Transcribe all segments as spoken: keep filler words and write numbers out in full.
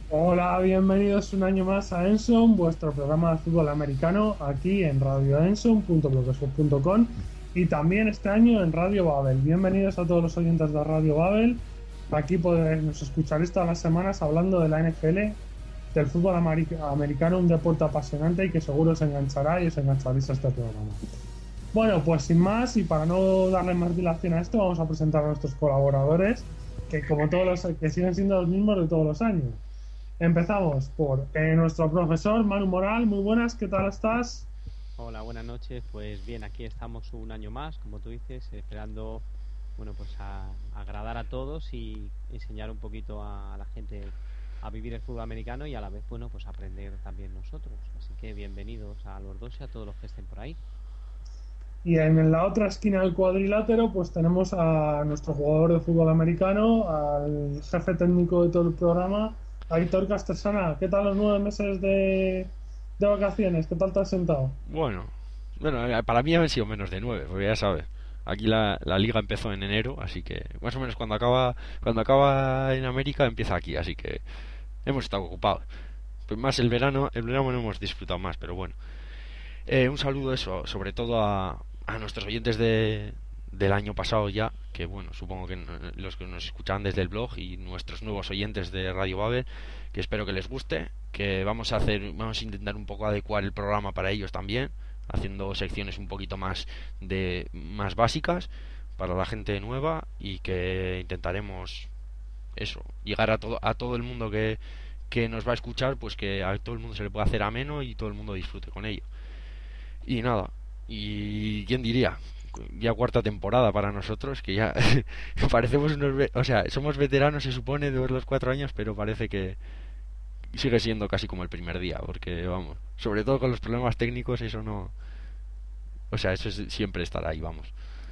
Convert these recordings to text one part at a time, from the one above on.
Hola, bienvenidos un año más a Enson, vuestro programa de fútbol americano aquí en radio enson punto blogspot punto com y también este año en Radio Babel. Bienvenidos a todos los oyentes de Radio Babel. Aquí podéis nos escucharéis todas las semanas hablando de la N F L, del fútbol ameri- americano, un deporte apasionante y que seguro os enganchará y os engancharéis a este programa. Bueno, pues sin más y para no darle más dilación a esto, vamos a presentar a nuestros colaboradores, que como todos los que siguen siendo los mismos de todos los años. Empezamos por eh, nuestro profesor Manu Moral. Muy buenas, ¿qué tal estás? Hola, buenas noches. Pues bien, aquí estamos un año más, como tú dices, esperando, bueno, pues a, a agradar a todos y enseñar un poquito a, a la gente a vivir el fútbol americano y a la vez, bueno, pues aprender también nosotros. Así que bienvenidos a los dos y a todos los que estén por ahí. Y en la otra esquina del cuadrilátero, pues tenemos a nuestro jugador de fútbol americano, al jefe técnico de todo el programa, Aitor Castresana. ¿Qué tal los nueve meses de, de vacaciones? ¿Qué tal te has sentado? Bueno, bueno, eh, para mí han sido menos de nueve, porque ya sabes, aquí la, la liga empezó en enero, así que más o menos cuando acaba cuando acaba en América empieza aquí, así que hemos estado ocupados. Pues más el verano, el verano no hemos disfrutado más, pero bueno. Eh, un saludo eso, sobre todo a, a nuestros oyentes de, del año pasado ya, que bueno, supongo que los que nos escuchaban desde el blog y nuestros nuevos oyentes de Radio Babel, que espero que les guste, que vamos a hacer, vamos a intentar un poco adecuar el programa para ellos también, haciendo secciones un poquito más de más básicas para la gente nueva y que intentaremos eso, llegar a todo a todo el mundo que que nos va a escuchar, pues que a todo el mundo se le pueda hacer ameno y todo el mundo disfrute con ello. Y nada, y quién diría, ya cuarta temporada para nosotros, que ya parecemos unos, ve- o sea, somos veteranos se supone de los cuatro años, pero parece que sigue siendo casi como el primer día, porque vamos, sobre todo con los problemas técnicos, eso no, o sea, eso es- siempre estará ahí, vamos.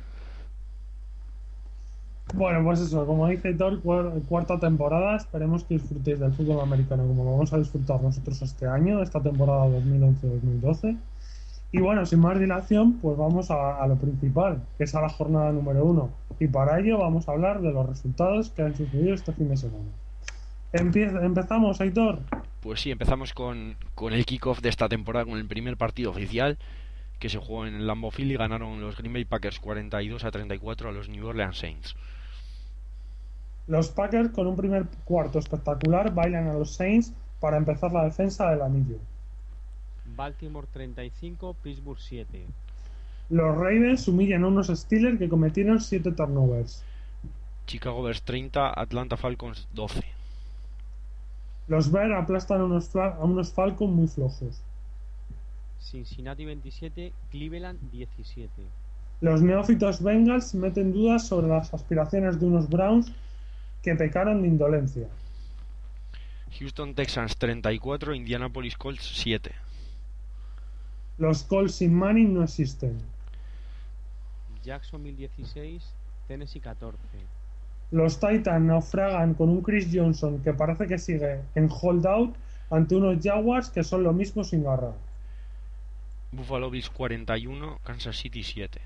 Bueno, pues eso, como dice Aitor, cuar- cuarta temporada. Esperemos que disfrutéis del fútbol americano como lo vamos a disfrutar nosotros este año, esta temporada dos mil once dos mil doce. Y bueno, sin más dilación, pues vamos a, a lo principal, que es a la jornada número uno. Y para ello vamos a hablar de los resultados que han sucedido este fin de semana. Empieza, empezamos, Aitor. Pues sí, empezamos con, con el kickoff de esta temporada, con el primer partido oficial que se jugó en el Lambeau Field y ganaron los Green Bay Packers cuarenta y dos a treinta y cuatro a los New Orleans Saints. Los Packers, con un primer cuarto espectacular, bailan a los Saints para empezar la defensa del anillo. Baltimore treinta y cinco, Pittsburgh siete. Los Ravens humillan a unos Steelers que cometieron siete turnovers. Chicago Bears treinta, Atlanta Falcons doce. Los Bears aplastan a unos, a unos Falcons muy flojos. Cincinnati veintisiete, Cleveland diecisiete. Los neófitos Bengals meten dudas sobre las aspiraciones de unos Browns que pecaron de indolencia. Houston Texans treinta y cuatro, Indianapolis Colts siete. Los Colts sin Manning no existen. Jacksonville dieciséis, Tennessee catorce. Los Titans naufragan con un Chris Johnson que parece que sigue en holdout ante unos Jaguars que son lo mismo sin garra. Buffalo Bills cuarenta y uno, Kansas City siete.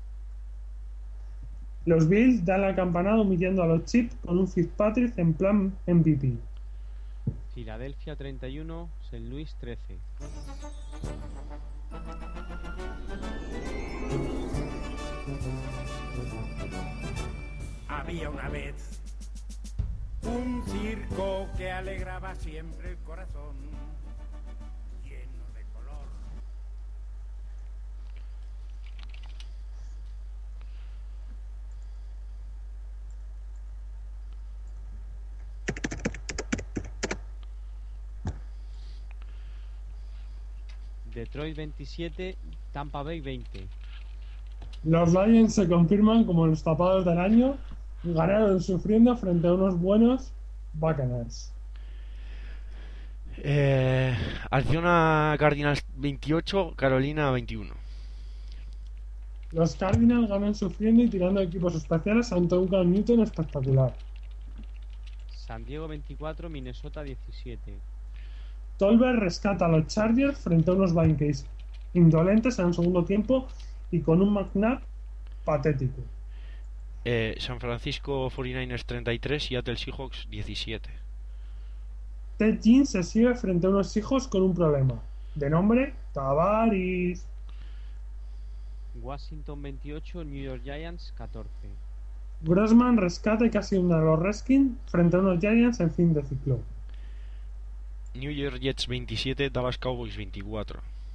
Los Bills dan la campanada humillando a los Chiefs con un Fitzpatrick en plan M V P. Filadelfia treinta y uno, Saint Louis trece. Había una vez un circo que alegraba siempre el corazón, lleno de color. Detroit veintisiete, Tampa Bay veinte. Los Lions se confirman como los tapados del año, ganaron sufriendo frente a unos buenos Buccaneers. Eh, Arizona Cardinals veintiocho, Carolina veintiuno. Los Cardinals ganan sufriendo y tirando equipos especiales ante un Cam Newton espectacular. San Diego veinticuatro, Minnesota diecisiete. Tolbert rescata a los Chargers frente a unos Vikings indolentes en el segundo tiempo y con un McNabb patético. Eh, San Francisco cuarenta y nueve ers treinta y tres, Seattle Seahawks diecisiete. Ted Ginn se exhibe frente a unos hijos con un problema. De nombre, Tavares. Washington veintiocho, New York Giants catorce. Grossman rescata y casi hunde a los Redskins frente a unos Giants en fin de ciclo. New York Jets veintisiete, Dallas Cowboys veinticuatro.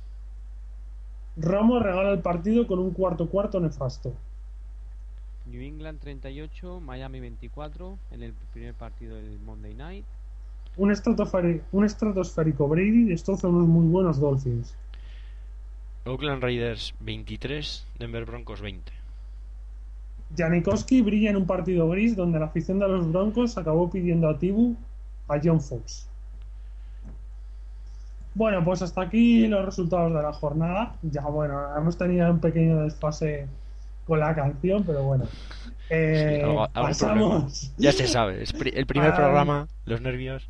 Romo regala el partido con un cuarto cuarto nefasto. New England treinta y ocho, Miami veinticuatro en el primer partido del Monday Night. Un, estratosférico, un estratosférico Brady destroza unos muy buenos Dolphins. Oakland Raiders veintitrés, Denver Broncos veinte. Janikowski brilla en un partido gris donde la afición de los Broncos acabó pidiendo a Tibu a John Fox. Bueno, pues hasta aquí los resultados de la jornada. Ya bueno, hemos tenido un pequeño desfase con la canción, pero bueno. Eh, Sí, algo- algún pasamos. problema. Ya se sabe, es pri- el primer Ah. programa, los nervios.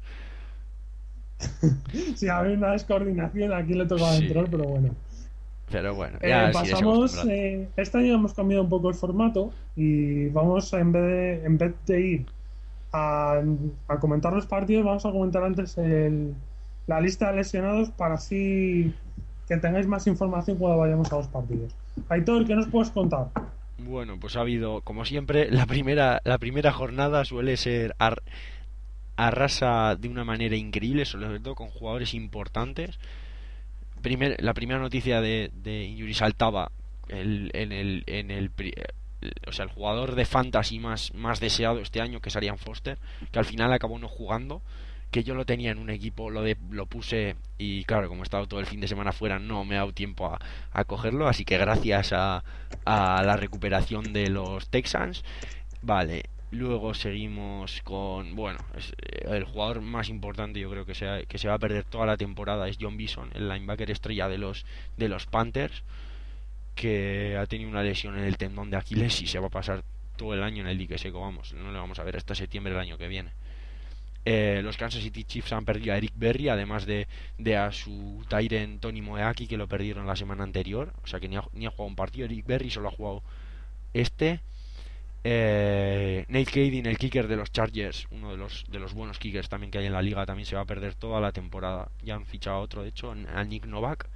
Sí, había una descoordinación, aquí le tocaba Sí. entrar, pero bueno. Pero bueno, Eh, ya sí, pasamos, eh, este año hemos cambiado un poco el formato y vamos a, en vez de, en vez de ir a, a comentar los partidos, vamos a comentar antes el, la lista de lesionados para así que tengáis más información cuando vayamos a los partidos. Aitor, ¿qué nos puedes contar? Bueno, pues ha habido, como siempre, la primera, la primera jornada suele ser ar- arrasa de una manera increíble, sobre todo con jugadores importantes. Primer, la primera noticia de, de Injury saltaba el, en el, en el, pri- el- o sea, el jugador de fantasy más, más deseado este año, que es Arian Foster, que al final acabó no jugando, que yo lo tenía en un equipo, lo de, lo puse y claro, como he estado todo el fin de semana fuera, no me ha dado tiempo a, a cogerlo, así que gracias a, a la recuperación de los Texans, vale. Luego seguimos con, bueno, es, eh, el jugador más importante yo creo que se, ha- que se va a perder toda la temporada es John Bison, el linebacker estrella de los de los Panthers, que ha tenido una lesión en el tendón de Aquiles y se va a pasar todo el año en el dique seco, vamos, no le vamos a ver hasta septiembre del año que viene. Eh, los Kansas City Chiefs han perdido a Eric Berry, además de, de a su Tyren Tony Moeaki, que lo perdieron la semana anterior, o sea que ni ha, ni ha jugado un partido. Eric Berry solo ha jugado este. Eh, Nate Kading, el kicker de los Chargers, uno de los de los buenos kickers también que hay en la liga, también se va a perder toda la temporada. Ya han fichado a otro, de hecho, a Nick Novak.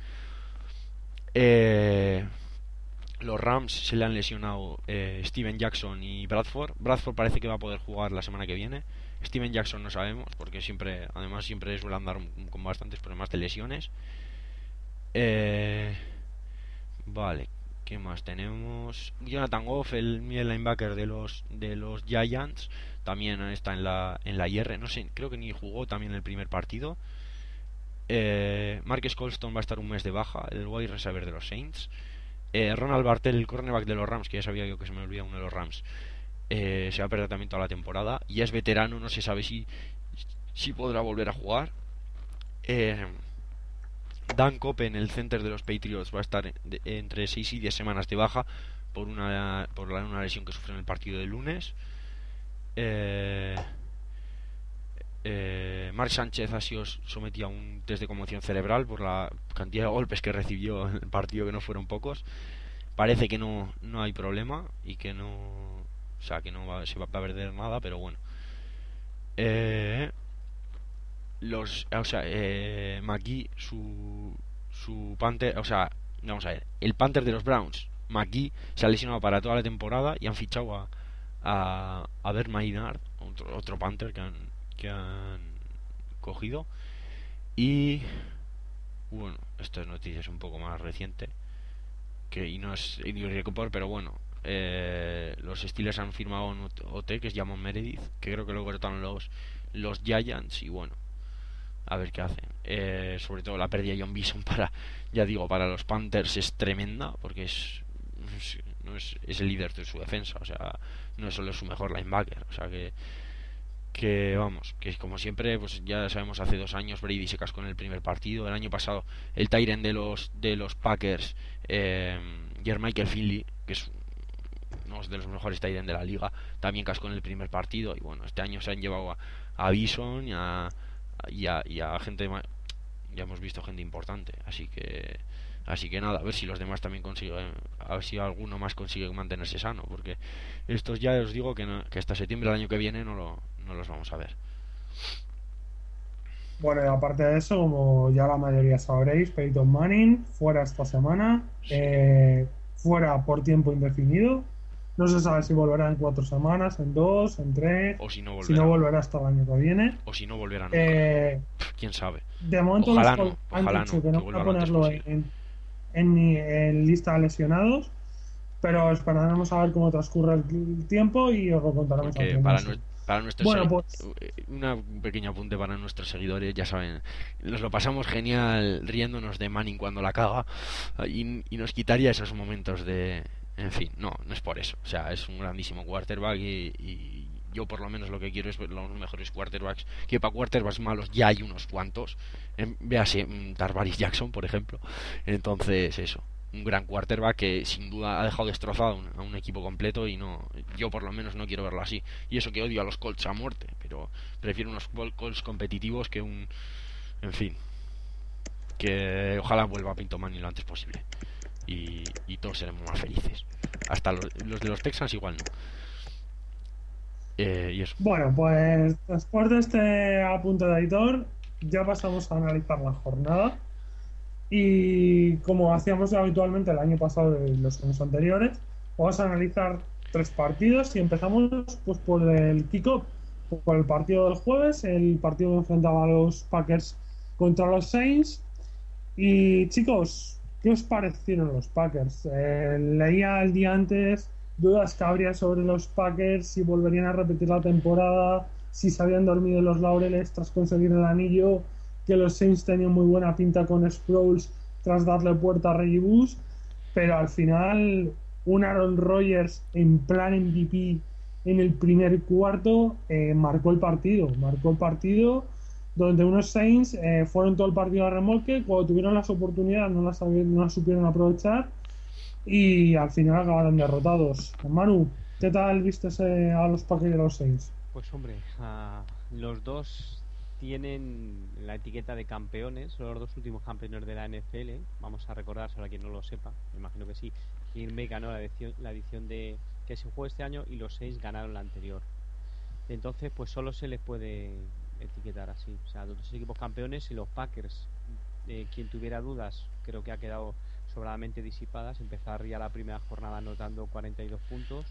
Eh, los Rams se le han lesionado eh, Steven Jackson y Bradford. Bradford parece que va a poder jugar la semana que viene. Steven Jackson no sabemos, porque siempre, además siempre suele andar con bastantes problemas de lesiones. Eh, vale. ¿Qué más tenemos? Jonathan Goff, el middle linebacker de los de los Giants, también está en la en la I R. No sé, creo que ni jugó también el primer partido. Eh, Marcus Colston va a estar un mes de baja, el wide receiver de los Saints. Eh, Ronald Bartel, el cornerback de los Rams, que ya sabía yo que se me olvidaba uno de los Rams, eh, se va a perder también toda la temporada. Y es veterano, no se sabe si si podrá volver a jugar. Eh, Dan Coppen, el center de los Patriots, va a estar de, entre seis y diez semanas de baja por una por la, una lesión que sufrió en el partido del lunes. Eh, eh, Mark Sánchez ha sido sometido a un test de conmoción cerebral por la cantidad de golpes que recibió en el partido, que no fueron pocos. Parece que no, no hay problema y que no, o sea, que no va, se va a perder nada, pero bueno. Eh, los o sea eh, McGee, su su Panther, o sea, vamos a ver, el Panther de los Browns, McGee, se ha lesionado para toda la temporada y han fichado a a, a Bert Maynard, otro, otro Panther que han que han cogido. Y bueno, esta noticia es un poco más reciente, que y no es Injury Report, pero bueno, eh, los Steelers han firmado un O T que es Jamon Meredith, que creo que lo cortaron los los Giants, y bueno, a ver qué hacen. Eh, sobre todo la pérdida de John Bison para, ya digo, para los Panthers es tremenda, porque es, es, no es, es el líder de su defensa, o sea, no es solo su mejor linebacker, o sea que que vamos, que como siempre, pues ya sabemos, hace dos años Brady se cascó en el primer partido. El año pasado el Tyren de los de los Packers, eh, Jermichael Finley, que es uno de los mejores Tyren de la liga, también cascó en el primer partido. Y bueno, este año se han llevado a, a Bison y a, y a, y a gente, ya hemos visto gente importante, así que así que nada, a ver si los demás también consiguen, a ver si alguno más consigue mantenerse sano, porque estos ya os digo que, no, que hasta septiembre del año que viene no lo no los vamos a ver. Bueno, y aparte de eso, como ya la mayoría sabréis, Peyton Manning fuera esta semana, Sí. eh, fuera por tiempo indefinido. No se sabe si volverá en cuatro semanas, en dos, en tres, O si no si no volverá. volverá hasta el año que viene. O si no volverá nunca. Eh, Pff, quién sabe. de momento los Ojalá no, Colts han ojalá dicho no, que que no van vuelva a lo antes ponerlo posible. en, en, en lista de lesionados, pero esperaremos a ver cómo transcurre el tiempo y os lo contaremos al Porque para, trimestre. nue- para nuestros Bueno, se- pues eh, una- un pequeño apunte para nuestros seguidores, ya saben, nos lo pasamos genial riéndonos de Manning cuando la caga y, y nos quitaría esos momentos de... En fin, no, no es por eso. O sea, es un grandísimo quarterback y, y yo por lo menos lo que quiero es ver los mejores quarterbacks, que para quarterbacks malos ya hay unos cuantos. En, véase mm, Tarvaris Jackson, por ejemplo. Entonces, eso, un gran quarterback que sin duda ha dejado destrozado a un, a un equipo completo y no, yo por lo menos no quiero verlo así. Y eso que odio a los Colts a muerte, pero prefiero unos Colts competitivos que un, en fin, que ojalá vuelva a Peyton Manning lo antes posible y, y todos seremos más felices. Hasta los, los de los Texans igual no. Eh, y eso. Bueno, pues después de este apunte de Aitor, ya pasamos a analizar la jornada. Y como hacíamos ya habitualmente el año pasado y los años anteriores, vamos a analizar tres partidos y empezamos pues por el kickoff, por el partido del jueves, el partido que enfrentaba a los Packers contra los Saints. Y chicos, ¿qué os parecieron los Packers? Eh, leía el día antes dudas que habría sobre los Packers, si volverían a repetir la temporada, si se habían dormido en los laureles tras conseguir el anillo, que los Saints tenían muy buena pinta con Sproles tras darle puerta a Reggie Bush, pero al final un Aaron Rodgers en plan M V P en el primer cuarto eh, marcó el partido, marcó el partido donde unos Saints eh, fueron todo el partido a remolque, cuando tuvieron las oportunidades no las, no las supieron aprovechar y al final acabaron derrotados. Manu, ¿qué tal viste a los Packers y a los Saints? Pues hombre, uh, los dos tienen la etiqueta de campeones, son los dos últimos campeones de la N F L. Vamos a recordar, para quien no lo sepa, me imagino que sí, Green Bay ganó la edición, la edición de que se jugó este año y los Saints ganaron la anterior. Entonces, pues solo se les puede etiquetar así, o sea, dos equipos campeones y los Packers. Eh, quien tuviera dudas, creo que ha quedado sobradamente disipadas. Empezar ya la primera jornada anotando cuarenta y dos puntos.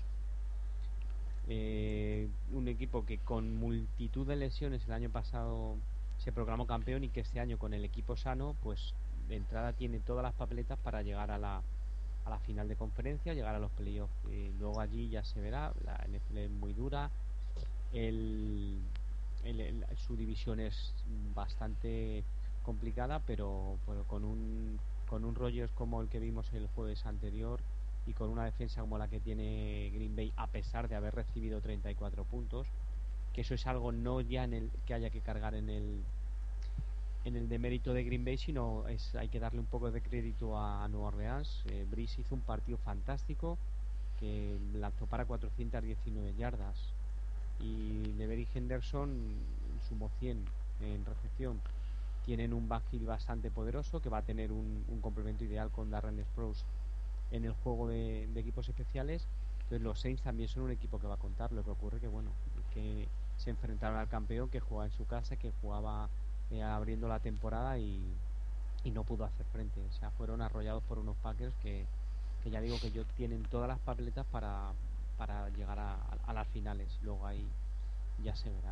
Eh, un equipo que con multitud de lesiones el año pasado se proclamó campeón y que este año con el equipo sano, pues de entrada tiene todas las papeletas para llegar a la a la final de conferencia, llegar a los playoffs. Eh, luego allí ya se verá, la N F L es muy dura, el, el, el, su división es bastante complicada, pero, pero con un con un Rodgers como el que vimos el jueves anterior y con una defensa como la que tiene Green Bay, a pesar de haber recibido treinta y cuatro puntos, que eso es algo no ya en el que haya que cargar en el en el demérito de Green Bay, sino es hay que darle un poco de crédito a, a Nueva Orleans. eh, Breeze hizo un partido fantástico, que lanzó para cuatrocientas diecinueve yardas, y Levery Henderson sumó cien en recepción. Tienen un backfield bastante poderoso que va a tener un, un complemento ideal con Darren Sproles en el juego de, de equipos especiales. Entonces los Saints también son un equipo que va a contar. Lo que ocurre que bueno, que se enfrentaron al campeón, que jugaba en su casa, que jugaba eh, abriendo la temporada y, y no pudo hacer frente. O sea, fueron arrollados por unos Packers que, que ya digo que yo tienen todas las papeletas para, para llegar a, a, a las finales. Luego ahí ya se verá.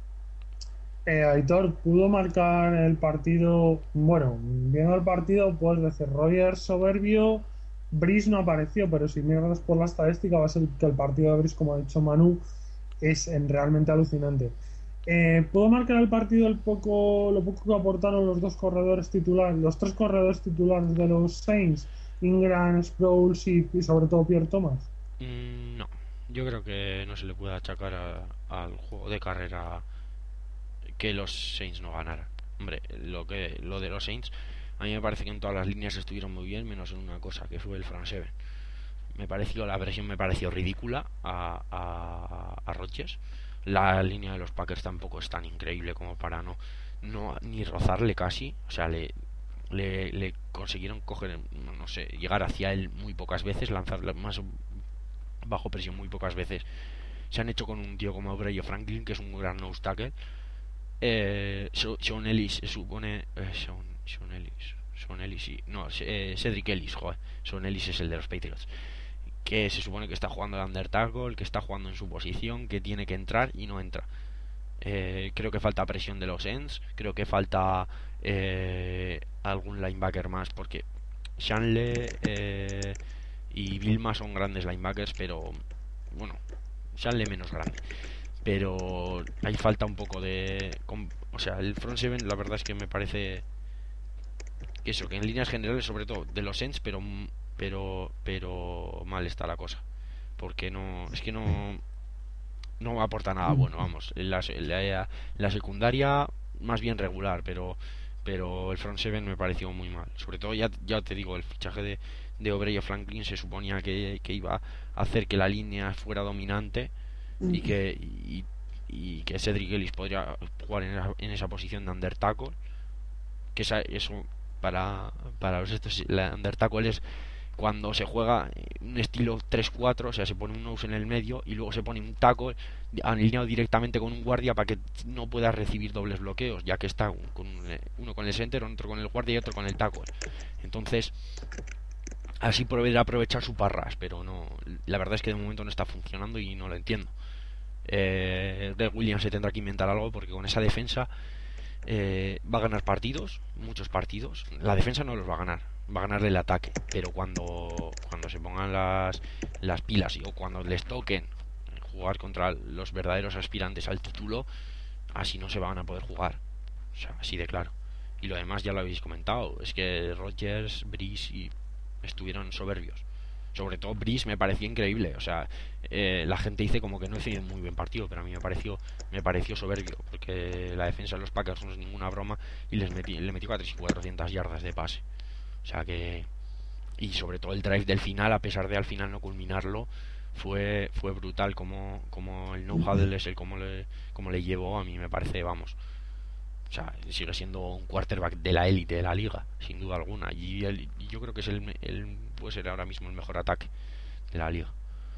Eh, Aitor pudo marcar el partido. Bueno, viendo el partido, puedes decir Rodgers soberbio. Breeze no apareció, pero si miras por la estadística, va a ser que el partido de Breeze, como ha dicho Manu, es en realmente alucinante. Eh, pudo marcar el partido el poco, lo poco que aportaron los dos corredores titulares, los tres corredores titulares de los Saints, Ingram, Sproles y, y sobre todo Pierre Thomas. Mm, no, yo creo que no se le puede achacar a, al juego de carrera que los Saints no ganaran. Hombre, lo que lo de los Saints, a mí me parece que en todas las líneas estuvieron muy bien, menos en una cosa, que fue el front seven. Me pareció, la versión me pareció ridícula a, a, a Rodgers. La línea de los Packers tampoco es tan increíble como para no, no ni rozarle casi. O sea, le, le, le consiguieron coger, no, no sé, llegar hacia él muy pocas veces, lanzarle más bajo presión muy pocas veces. Se han hecho con un tío como Bray Franklin, que es un gran nose tackle. eh, Sean Ellis se supone eh, Sean, Sean Ellis Sean Ellis sí, no, eh, Cedric Ellis, joder, Sean Ellis es el de los Patriots, que se supone que está jugando el undertackle, que está jugando en su posición, que tiene que entrar y no entra. Eh, creo que falta presión de los ends, creo que falta eh, algún linebacker más, porque Shanle eh, y Vilma son grandes linebackers, pero bueno, Shanle menos grande, pero ahí falta un poco de, o sea, el front seven la verdad es que me parece que eso, que en líneas generales sobre todo de los ends, pero pero pero mal está la cosa, porque no, es que no no aporta nada bueno, vamos. En la, en la, en la secundaria más bien regular, pero pero el front seven me pareció muy mal. Sobre todo, ya, ya te digo, el fichaje de, de Obrey Franklin se suponía que, que iba a hacer que la línea fuera dominante y que y, y que Cedric Ellis podría jugar en esa, en esa posición de undertackle, que esa, eso para para los estos, la undertackle es cuando se juega un estilo tres cuatro, o sea, se pone un nose en el medio y luego se pone un tackle alineado directamente con un guardia para que no pueda recibir dobles bloqueos, ya que está con un, uno con el center, otro con el guardia y otro con el tackle. Entonces, así podrá aprovechar su parras, pero no, la verdad es que de momento no está funcionando y no lo entiendo. Eh, Greg Williams se tendrá que inventar algo, porque con esa defensa eh, va a ganar partidos, muchos partidos. La defensa no los va a ganar, va a ganarle el ataque, pero cuando cuando se pongan las las pilas o cuando les toquen jugar contra los verdaderos aspirantes al título, así no se van a poder jugar, o sea, así de claro. Y lo demás ya lo habéis comentado, es que Rodgers, Brees y estuvieron soberbios. Sobre todo Brees me pareció increíble, o sea, eh, la gente dice como que no hizo un muy buen partido, pero a mí me pareció me pareció soberbio, porque la defensa de los Packers no es ninguna broma y les metí, le metió cuatrocientas yardas de pase. O sea que, y sobre todo el drive del final, a pesar de al final no culminarlo, fue fue brutal como, como el know-how del S L, como le, como le llevó. A mí me parece, vamos, o sea, sigue siendo un quarterback de la élite de la liga, sin duda alguna, y, el, y yo creo que es el, el puede ser ahora mismo el mejor ataque de la liga.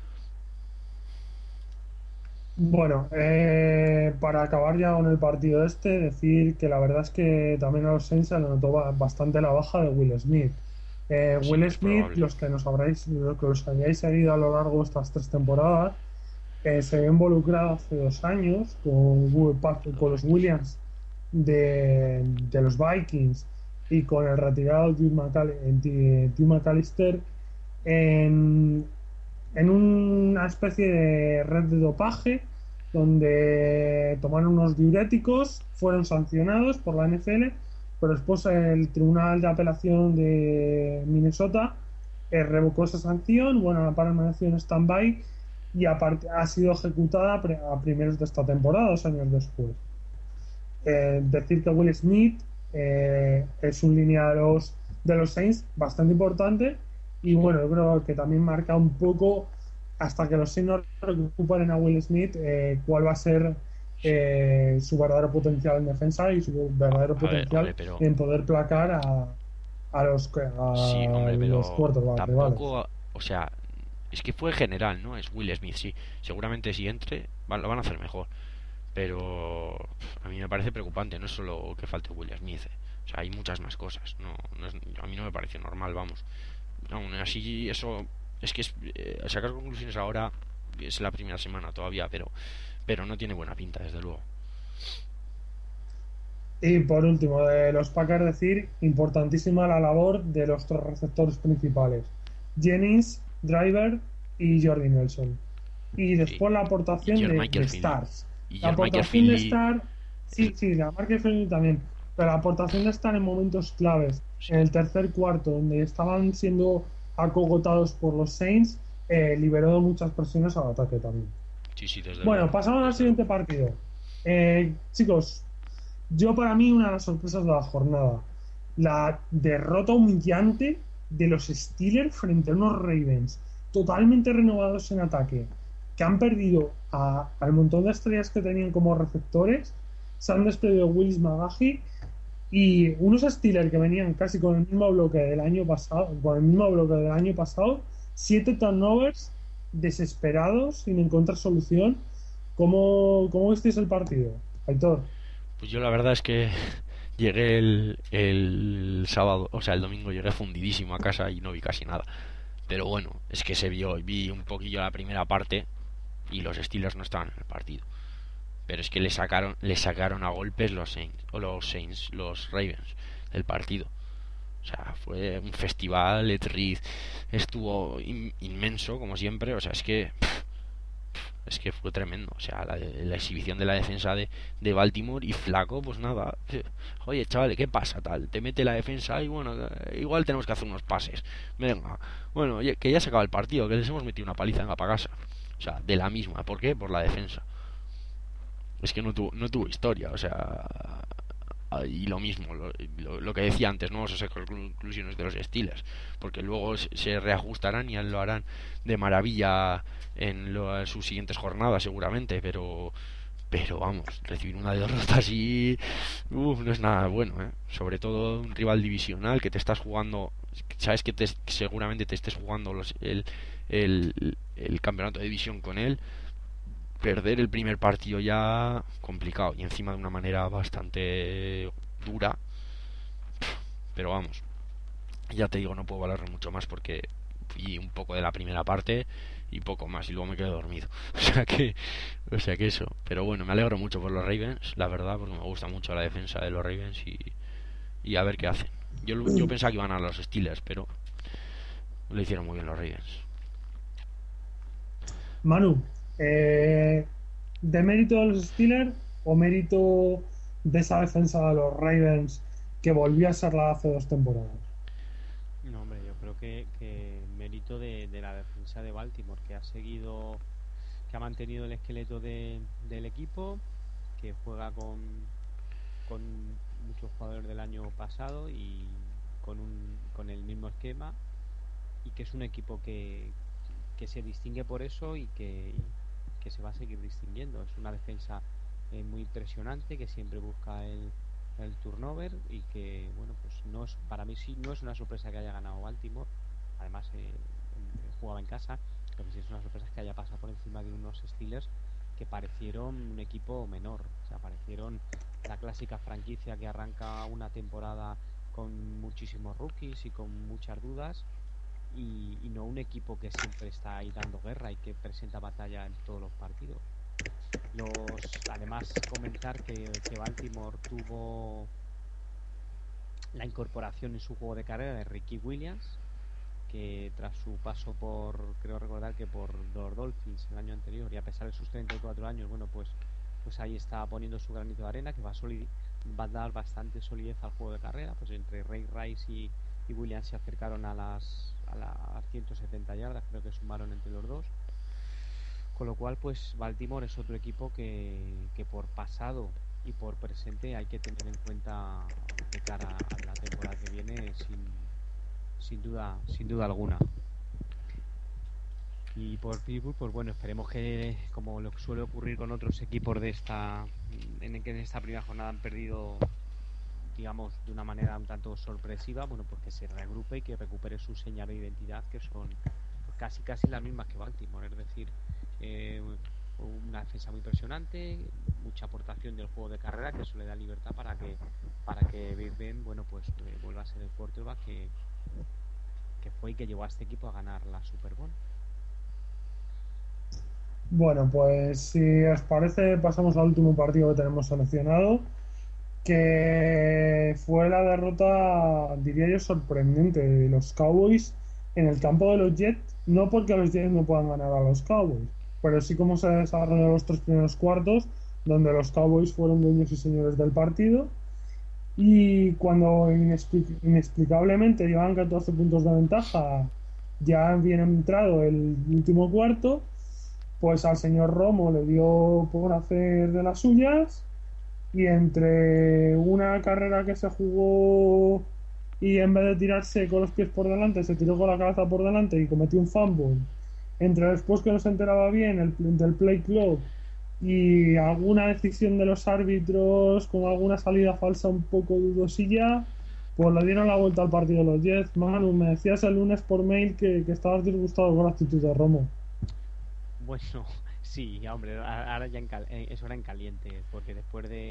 Bueno, eh, para acabar ya con el partido este, decir que la verdad es que también a los Saints se le notó bastante la baja de Will Smith. Eh, Sí, Will es Smith, probable. los que nos habréis, los que os hayáis seguido a lo largo de estas tres temporadas, eh, se ve involucrado hace dos años con, con los Williams de, de los Vikings y con el retirado Tim McAllister en, en una especie de red de dopaje donde tomaron unos diuréticos, fueron sancionados por la N F L, pero después el Tribunal de Apelación de Minnesota eh, revocó esa sanción. Bueno, la permaneció en stand-by y aparte ha sido ejecutada a primeros de esta temporada, dos años después. Eh, decir que Will Smith eh, es un línea de los, de los Saints bastante importante, y bueno, yo creo que también marca un poco, hasta que los Saints no recuperen a Will Smith, eh, cuál va a ser eh, su verdadero potencial en defensa y su verdadero A ver, potencial hombre, pero- en poder placar a, a los, a Sí, hombre, pero los quarterbacks rivales. tampoco, o sea, es que fue general, ¿no? Es Will Smith, sí. Seguramente si entre, van- lo van a hacer mejor. Pero pff, a mí me parece preocupante, no es solo que falte Will Smith, eh. O sea, hay muchas más cosas. No, no es- a mí no me pareció normal, vamos. Aún así, eso es que es, eh, sacar conclusiones ahora es la primera semana todavía, pero pero no tiene buena pinta, desde luego. Y por último, de los Packers, decir, importantísima la labor de los tres receptores principales: Jennings, Driver y Jordi Nelson. Y después la aportación Y de, Jermichael de Finley. Stars. Y La Jermichael aportación de Finley, Star, sí, sí, la marca Finley también, pero la aportación de Star en momentos claves, en el tercer cuarto, donde estaban siendo acogotados por los Saints, eh, liberó muchas presiones al ataque también. sí, sí, desde Bueno, luego. pasamos al Desde siguiente partido. Eh, chicos, yo para mí una de las sorpresas de la jornada, la derrota humillante de los Steelers frente a unos Ravens totalmente renovados en ataque, que han perdido a- al montón de estrellas que tenían como receptores. Se han despedido Willis Magaji y unos Steelers que venían casi con el mismo bloque del año pasado, con el mismo bloque del año pasado, siete turnovers, desesperados, sin encontrar solución. ¿Cómo, cómo visteis el partido, Aitor? Pues yo la verdad es que llegué el, el sábado, o sea, el domingo llegué fundidísimo a casa y no vi casi nada. Pero bueno, es que se vio, vi un poquillo la primera parte y los Steelers no estaban en el partido. Pero es que le sacaron, le sacaron a golpes los Saints, o los Saints, los Ravens del partido. O sea, fue un festival, Ed Reed estuvo in, inmenso, como siempre. O sea, es que pff, es que fue tremendo. O sea, la, la exhibición de la defensa de, de Baltimore y Flaco, pues nada. Oye, chavales, ¿qué pasa? Tal, te mete la defensa y bueno, igual tenemos que hacer unos pases. Venga, bueno, oye, que ya se acaba el partido, que les hemos metido una paliza, venga, para casa. O sea, de la misma. ¿Por qué? Por la defensa. Es que no tuvo, no tuvo historia, o sea, y lo mismo, lo, lo, lo que decía antes, no vamos a sacar conclusiones de los Steelers, porque luego se, se reajustarán y lo harán de maravilla en, lo, en sus siguientes jornadas seguramente, pero pero vamos, recibir una derrota así uf, no es nada bueno, ¿eh? Sobre todo un rival divisional que te estás jugando, sabes que te, seguramente te estés jugando los, el, el, el campeonato de división con él. Perder el primer partido ya complicado y encima de una manera bastante dura, pero vamos, ya te digo, no puedo hablar mucho más porque vi un poco de la primera parte y poco más y luego me quedé dormido. O sea que, o sea que eso. Pero bueno, me alegro mucho por los Ravens, la verdad, porque me gusta mucho la defensa de los Ravens y, y a ver qué hacen. Yo, yo pensaba que iban a los Steelers, pero lo hicieron muy bien los Ravens. Manu, eh, ¿de mérito de los Steelers o mérito de esa defensa de los Ravens que volvió a ser la hace dos temporadas? No, hombre, yo creo que, que mérito de, de la defensa de Baltimore, que ha seguido, que ha mantenido el esqueleto de, del equipo, que juega con, con muchos jugadores del año pasado y con, un, con el mismo esquema, y que es un equipo que, que se distingue por eso y que, que se va a seguir distinguiendo. Es una defensa eh, muy impresionante, que siempre busca el el turnover y que bueno, pues no es, para mí sí no es una sorpresa que haya ganado Baltimore. Además eh, jugaba en casa, pero sí es una sorpresa que haya pasado por encima de unos Steelers que parecieron un equipo menor. O sea, parecieron la clásica franquicia que arranca una temporada con muchísimos rookies y con muchas dudas, y, y no un equipo que siempre está ahí dando guerra y que presenta batalla en todos los partidos. Los, además, comentar que, que Baltimore tuvo la incorporación en su juego de carrera de Ricky Williams, que tras su paso por, creo recordar que por los Dolphins el año anterior, y a pesar de sus treinta y cuatro años, bueno, pues pues ahí está poniendo su granito de arena, que va a, solid, va a dar bastante solidez al juego de carrera. Pues entre Ray Rice y, y Williams se acercaron a las, a las ciento setenta yardas, creo que sumaron entre los dos. Con lo cual, pues Baltimore es otro equipo que, que por pasado y por presente hay que tener en cuenta de cara a la temporada que viene, sin, sin duda, sin duda alguna. Y por Pittsburgh, pues bueno, esperemos que, como lo que suele ocurrir con otros equipos de esta, en el que en esta primera jornada han perdido, digamos, de una manera un tanto sorpresiva, bueno, pues que se reagrupe y que recupere su señal de identidad, que son pues, casi casi las mismas que Baltimore, es decir, eh, una defensa muy impresionante, mucha aportación del juego de carrera, que eso le da libertad para que para que Big Ben, bueno, pues eh, vuelva a ser el quarterback que, que fue y que llevó a este equipo a ganar la Super Bowl. Bueno, pues si os parece, pasamos al último partido que tenemos seleccionado, que fue la derrota, diría yo, sorprendente de los Cowboys en el campo de los Jets, no porque los Jets no puedan ganar a los Cowboys, pero sí como se desarrollaron los tres primeros cuartos, donde los Cowboys fueron dueños y señores del partido, y cuando inexplic- inexplicablemente llevan catorce puntos de ventaja, ya bien entrado el último cuarto, pues al señor Romo le dio por hacer de las suyas, y entre una carrera que se jugó y en vez de tirarse con los pies por delante se tiró con la cabeza por delante y cometió un fumble, entre después que no se enteraba bien el, del play clock y alguna decisión de los árbitros con alguna salida falsa un poco dudosilla, pues le dieron la vuelta al partido de los Jets. Manu, me decías el lunes por mail que, que estabas disgustado con la actitud de Romo. Bueno, sí, hombre, ahora ya en cal- eso era en caliente, porque después de,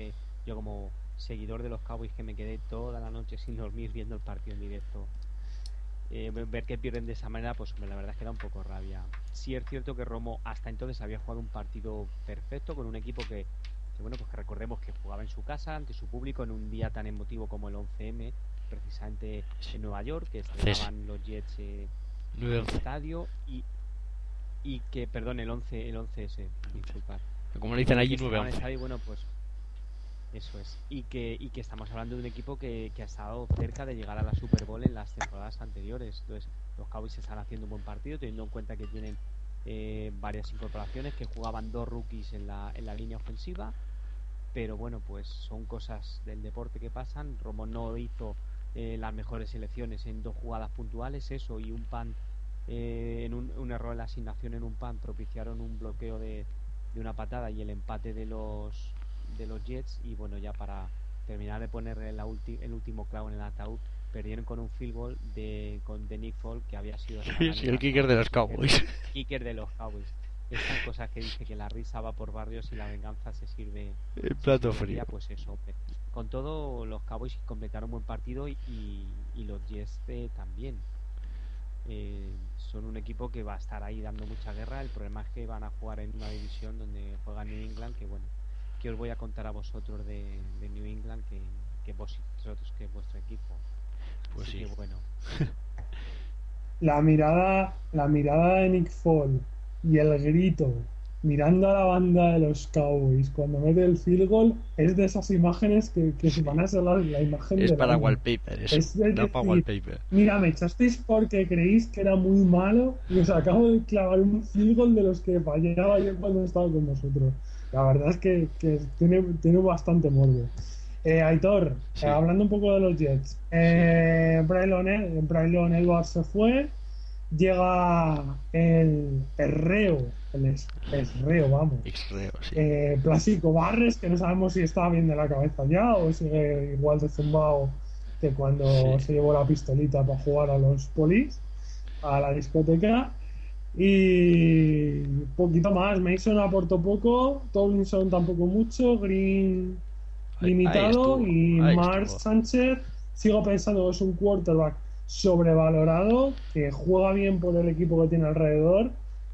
yo como seguidor de los Cowboys, que me quedé toda la noche sin dormir viendo el partido en directo, eh, ver que pierden de esa manera, pues la verdad es que da un poco rabia. Sí es cierto que Romo hasta entonces había jugado un partido perfecto con un equipo que, que bueno, pues que recordemos que jugaba en su casa ante su público en un día tan emotivo como el once eme, precisamente en Nueva York, que estaban los Jets eh, en el estadio, y y que, perdón, el once el once ese, disculpad, como le dicen allí, nueve once. Bueno, pues eso es, y que y que estamos hablando de un equipo que, que ha estado cerca de llegar a la Super Bowl en las temporadas anteriores. Entonces los Cowboys están haciendo un buen partido, teniendo en cuenta que tienen eh, varias incorporaciones, que jugaban dos rookies en la, en la línea ofensiva, pero bueno, pues son cosas del deporte que pasan. Romo no hizo eh, las mejores selecciones en dos jugadas puntuales, eso y un punt, eh, en un, un error en la asignación en un punt propiciaron un bloqueo de, de una patada y el empate de los de los Jets. Y bueno, ya para terminar de poner la ulti, el último clavo en el ataúd, perdieron con un field goal de, con, de Nick Folk, que había sido sí, sí, el kicker de los Cowboys. El kicker de los Cowboys. Estas cosas que dice que la risa va por barrios y la venganza se sirve el plato se frío. Pues eso, con todo, los Cowboys completaron un buen partido y, y los Jets eh, también. Eh, son un equipo que va a estar ahí dando mucha guerra. El problema es que van a jugar en una división donde juega New England, que bueno, que os voy a contar a vosotros de, de New England, que, que vosotros, que vuestro equipo. Pues Así sí. que bueno. La mirada, la mirada de Nick Folk y el grito mirando a la banda de los Cowboys cuando mete el field goal es de esas imágenes que, que se van a hacer la, la imagen es de para la wallpaper, eso. Es de No decir, para wallpaper. Mira, me echasteis porque creéis que era muy malo y os acabo de clavar un field goal de los que fallaba yo cuando estaba con vosotros. La verdad es que, que tiene, tiene bastante morbo. Eh, Aitor, sí. eh, hablando un poco de los Jets, eh, sí. Braylon, Braylon Edwards se fue, llega el, el reo, el es, es reo, vamos, Ex-reo, sí. eh, Plácido Barres, que no sabemos si está bien de la cabeza ya o sigue igual de zumbado que cuando sí. se llevó la pistolita para jugar a los polis, a la discoteca. Y poquito más. Mason aportó poco, Tomlinson tampoco mucho, Green limitado, ahí estuvo, y Mark Sánchez sigo pensando que es un quarterback sobrevalorado, que juega bien por el equipo que tiene alrededor,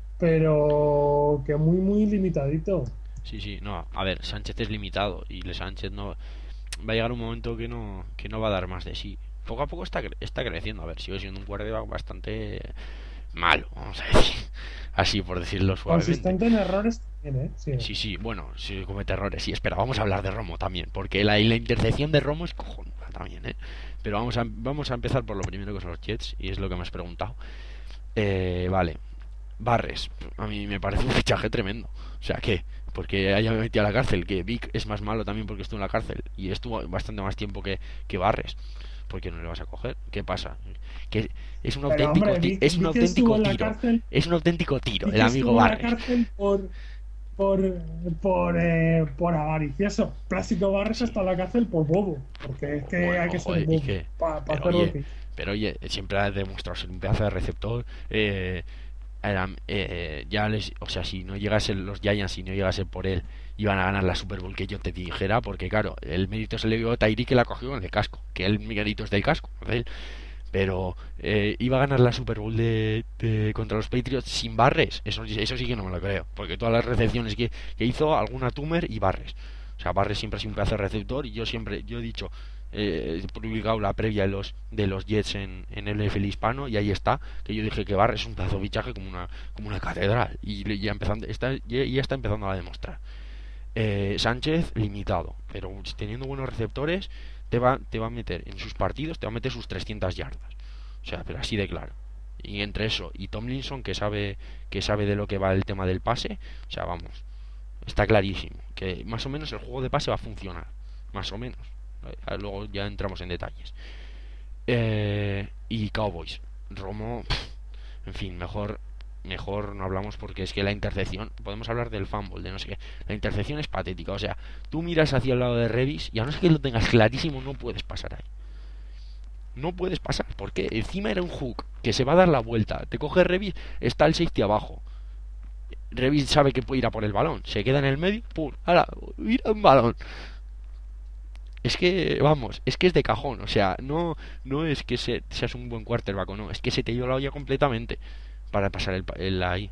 pero que muy muy limitadito. Sí, sí, no, a ver, Sánchez es limitado y Sánchez no va a llegar un momento que no que no va a dar más de sí. Poco a poco está está creciendo, a ver, sigue siendo un quarterback bastante malo, vamos a decir, así por decirlo suavemente. Consistente en errores también, ¿eh? Sí, sí, sí, bueno, sí comete errores. Sí, espera, vamos a hablar de Romo también, porque la, la intercepción de Romo es cojonuda también, ¿eh? Pero vamos a, vamos a empezar por lo primero, que son los Jets, y es lo que me has preguntado. Eh, vale, Barres, a mí me parece un fichaje tremendo. O sea, ¿qué? Porque haya metido a la cárcel, que Vic es más malo también porque estuvo en la cárcel, y estuvo bastante más tiempo que, que Barres. ¿Por qué no le vas a coger? ¿Qué pasa? Que es un Pero, auténtico hombre, ti- es un auténtico tiro. Cárcel, es un auténtico tiro el amigo Barres. En la cárcel por por por, eh, por avaricioso. Plácido Barres está en la cárcel por bobo, porque es que bueno, hay que joder, ser bobo que, para pa pero, hacerlo oye, así. pero oye, siempre ha demostrado ser un pedazo de receptor. Eh, era, eh, ya les, o sea, si no llegasen los Giants, si no llegase por él, iban a ganar la Super Bowl, que yo te dijera, porque claro, el mérito se le dio a Tyreek, que la cogió en el casco, que el mérito es del casco, ¿sí? Pero eh, iba a ganar la Super Bowl de, de contra los Patriots sin Barres. Eso, eso sí que no me lo creo, porque todas las recepciones que, que hizo, alguna Tumer y Barres. O sea, Barres siempre ha sido un pedazo de receptor, y yo siempre, yo he dicho, eh, he publicado la previa de los de los Jets en, en el N F L hispano, y ahí está, que yo dije que Barres es un pedazo de fichaje como una como una catedral, y ya empezando está ya, ya está empezando a demostrar. eh, Sánchez limitado, pero teniendo buenos receptores te va te va a meter en sus partidos, te va a meter sus trescientas yardas, o sea, pero así de claro. Y entre eso y Tomlinson, que sabe que sabe de lo que va el tema del pase, o sea, vamos, está clarísimo que más o menos el juego de pase va a funcionar, más o menos. Luego ya entramos en detalles. Eh, y Cowboys, Romo, pff, en fin, mejor mejor no hablamos, porque es que la intercepción, podemos hablar del fumble, de no sé qué, la intercepción es patética. O sea, tú miras hacia el lado de Revis y a no ser que lo tengas clarísimo, no puedes pasar ahí. No puedes pasar, porque encima era un hook que se va a dar la vuelta. Te coge Revis, está el safety abajo. Revis sabe que puede ir a por el balón, se queda en el medio, pum, ahora, ir a un balón. Es que, vamos, es que es de cajón. O sea, no, no es que se, seas un buen quarterback o no. Es que se te dio la olla completamente para pasar el, el ahí.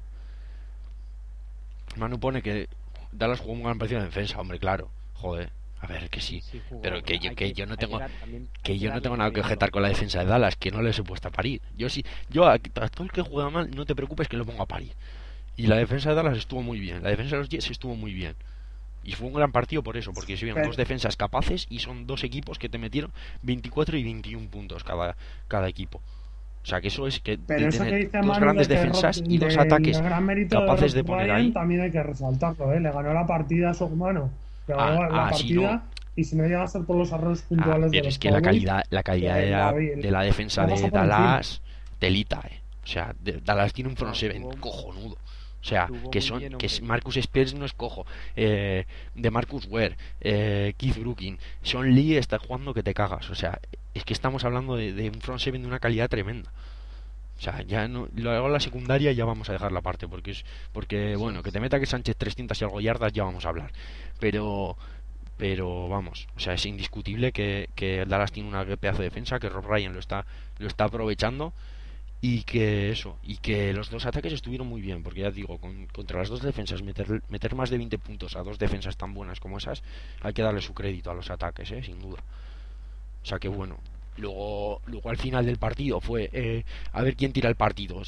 Manu pone que Dallas jugó un gran partido de defensa. Hombre, claro. Joder. A ver, que sí. Sí jugó, Pero que yo, que que, yo no tengo... dar, también, que yo no darle tengo nada que crédito. objetar con la defensa de Dallas, que no les he puesto a parir. Yo sí, yo a, a todo el que juega mal, no te preocupes que lo pongo a parir. Y la defensa de Dallas estuvo muy bien, la defensa de los Jets estuvo muy bien. Y fue un gran partido por eso, porque se vieron dos defensas capaces y son dos equipos que te metieron veinticuatro y veintiuno puntos cada, cada equipo. O sea que eso es que Pero de eso tener que dice dos Manu grandes de que defensas Rob- y dos del ataques gran mérito capaces de de Rob poner Ryan ahí. también hay que resaltarlo, ¿eh? Le ganó la partida a su hermano. Le Ah, ganó la ah, sí, partida no. y si no llega a ser por los errores Ah, puntuales de pero los es que la Cowboys, calidad, la calidad que de la, la- de la defensa la de pasó por encima. Dallas, telita, eh. O sea, de- Dallas tiene un front No, seven tuvo- cojonudo. O sea, estuvo que muy son bien, que hombre. Marcus Spears no es cojo, eh, de Marcus Ware, eh, Keith Brooking, Sean Lee está jugando que te cagas. O sea, es que estamos hablando de, de un front seven de una calidad tremenda. O sea, ya no, luego la secundaria ya vamos a dejar la parte porque es porque bueno, que te meta que Sánchez trescientas y algo yardas ya vamos a hablar. Pero pero vamos, o sea, es indiscutible que, que Dallas tiene una pedazo de defensa, que Rob Ryan lo está lo está aprovechando y que eso, y que los dos ataques estuvieron muy bien, porque ya digo, con, contra las dos defensas meter meter más de veinte puntos a dos defensas tan buenas como esas, hay que darle su crédito a los ataques, eh, sin duda. O sea que bueno, luego luego al final del partido fue eh, a ver quién tira el partido.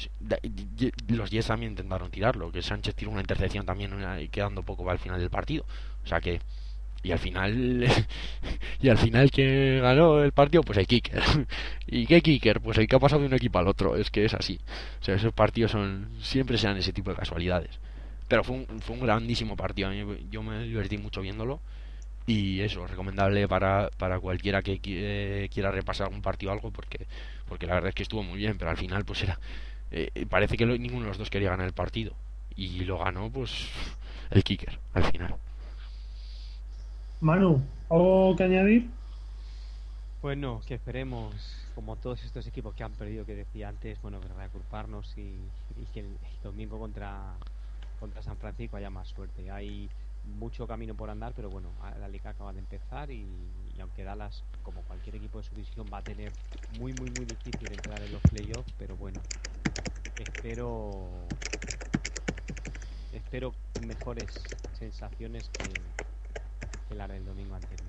Los Jets también intentaron tirarlo, que Sánchez tiró una intercepción también una, quedando poco para el final del partido. O sea que y al final y al final que ganó el partido pues el kicker. ¿Y qué kicker? Pues el que ha pasado de un equipo al otro. Es que es así. O sea, esos partidos son siempre sean ese tipo de casualidades. Pero fue un, fue un grandísimo partido. A mí, yo me divertí mucho viéndolo. Y eso, recomendable para, para cualquiera que eh, quiera repasar un partido o algo, porque porque la verdad es que estuvo muy bien, pero al final pues era eh, parece que lo, ninguno de los dos quería ganar el partido y lo ganó pues el kicker al final. Manu, ¿algo que añadir? Pues no, que esperemos, como todos estos equipos que han perdido, que decía antes, bueno, pues reagruparnos y, y que el, el domingo contra contra San Francisco haya más suerte. Hay mucho camino por andar, pero bueno, la liga acaba de empezar y, y aunque Dallas, como cualquier equipo de su división, va a tener muy muy muy difícil entrar en los playoffs, pero bueno, espero espero mejores sensaciones que, que la del domingo anterior.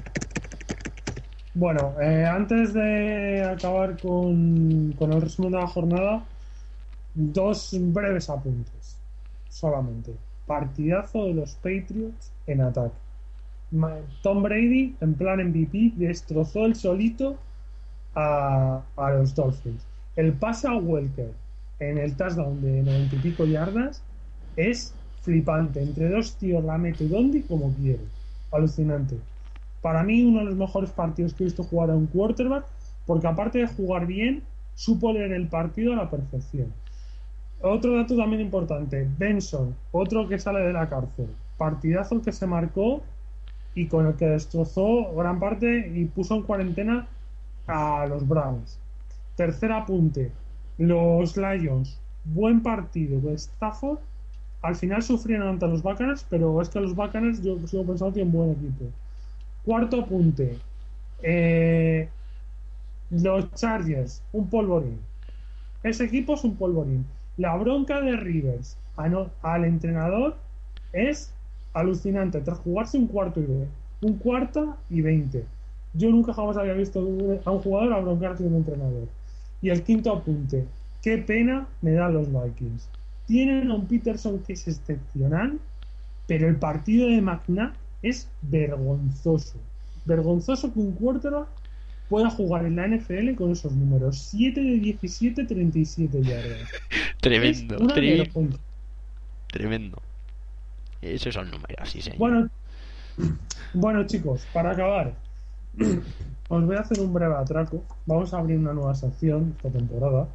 Bueno, eh, antes de acabar con, con el resumen de la jornada, dos breves apuntes solamente. Partidazo de los Patriots en ataque. Tom Brady, en plan M V P, destrozó el solito a, a los Dolphins. El pase a Welker en el touchdown de noventa y pico yardas es flipante. Entre dos tíos la mete donde y como quiere. Alucinante. Para mí, uno de los mejores partidos que he visto jugar a un quarterback, porque aparte de jugar bien, supo leer el partido a la perfección. Otro dato también importante, Benson, otro que sale de la cárcel, partidazo que se marcó y con el que destrozó gran parte y puso en cuarentena a los Browns. Tercer apunte, los Lions, buen partido de Stafford, al final sufrieron ante los Buccaneers, pero es que los Buccaneers yo sigo pensando que tienen buen equipo. Cuarto apunte, eh, los Chargers, un polvorín. Ese equipo es un polvorín. La bronca de Rivers a no, al entrenador es alucinante. Tras jugarse un cuarto y veinte, un cuarto y veinte. Yo nunca jamás había visto a un jugador a broncarse de un entrenador. Y el quinto apunte. Qué pena me dan los Vikings. Tienen a un Peterson que es excepcional, pero el partido de McNabb es vergonzoso. Vergonzoso que un quarterback pueda jugar en la N F L con esos números. siete de diecisiete, treinta y siete yardas. Tremendo, una tre- vergüenza. tremendo. Esos son números, sí, señor. Bueno, bueno, chicos, para acabar, os voy a hacer un breve atraco. Vamos a abrir una nueva sección esta temporada.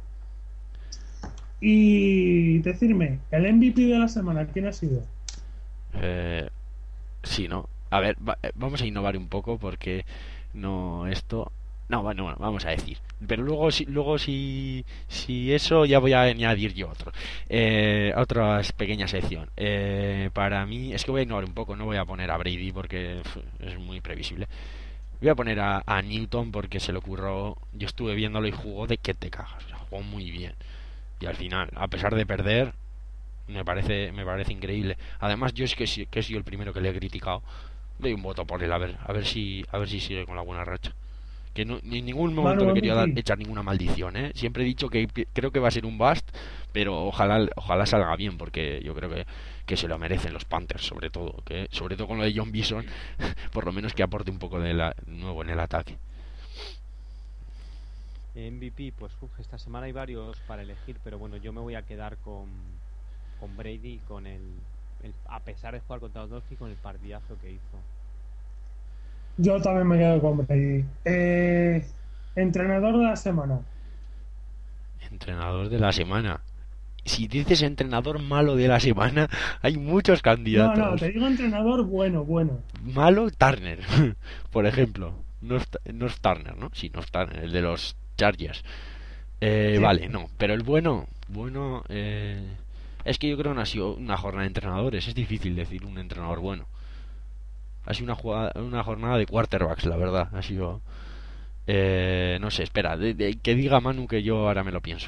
Y decirme, el M V P de la semana, ¿quién ha sido? Eh, sí, ¿no? A ver, va- eh, vamos a innovar un poco porque no esto... No, bueno, bueno, vamos a decir. Pero luego, si, luego si, si eso, ya voy a añadir yo otro. Eh, otra pequeña sección. Eh, para mí, es que voy a innovar un poco, no voy a poner a Brady porque uf, es muy previsible. Voy a poner a, a Newton porque se le ocurrió. Yo estuve viéndolo y jugó de que te cagas. O sea, jugó muy bien. Y al final, a pesar de perder, me parece me parece increíble. Además, yo es que, sí- que he sido el primero que le he criticado. Doy un voto por él, a ver, a ver si a ver si sigue con la buena racha. Que no, ni en ningún momento Manu, le quería dar, M V P. echar ninguna maldición, ¿eh? Siempre he dicho que pi- creo que va a ser un bust, pero ojalá ojalá salga bien, porque yo creo que, que se lo merecen los Panthers, sobre todo. Que sobre todo con lo de John Bison, por lo menos que aporte un poco de la, nuevo en el ataque. M V P, pues uf, esta semana hay varios para elegir, pero bueno, yo me voy a quedar con, con Brady, con el, el- a pesar de jugar contra los Dolphins, con el partidazo que hizo. Yo también me quedo con Brady. Eh, entrenador de la semana. Entrenador de la semana. Si dices entrenador malo de la semana, hay muchos No, no, candidatos. te digo entrenador bueno, bueno. Malo, Turner, por ejemplo. No es, no es Turner, ¿no? Sí, no es Turner, el de los Chargers. Eh, Sí. vale, no, pero el bueno, bueno, eh, es que yo creo que no ha sido una jornada de entrenadores. Es difícil decir un entrenador bueno. Ha sido una, jugada, una jornada de quarterbacks, la verdad. Ha sido, eh, no sé, espera, de- de- que diga Manu que yo ahora me lo pienso.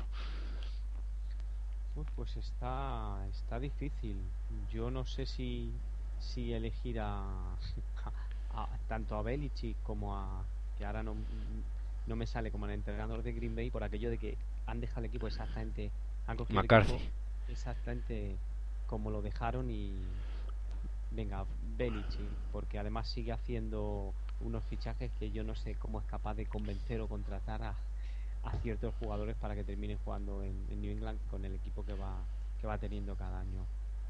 Uf, pues está, está difícil. Yo no sé si, si elegir a, a- a- tanto a Belichick como a, que ahora no, no me sale como el entrenador de Green Bay, por aquello de que han dejado el equipo exactamente, han cogido el McCarthy. equipo exactamente como lo dejaron y venga, Belichick, porque además sigue haciendo unos fichajes que yo no sé cómo es capaz de convencer o contratar a, a ciertos jugadores para que terminen jugando en, en New England con el equipo que va que va teniendo cada año.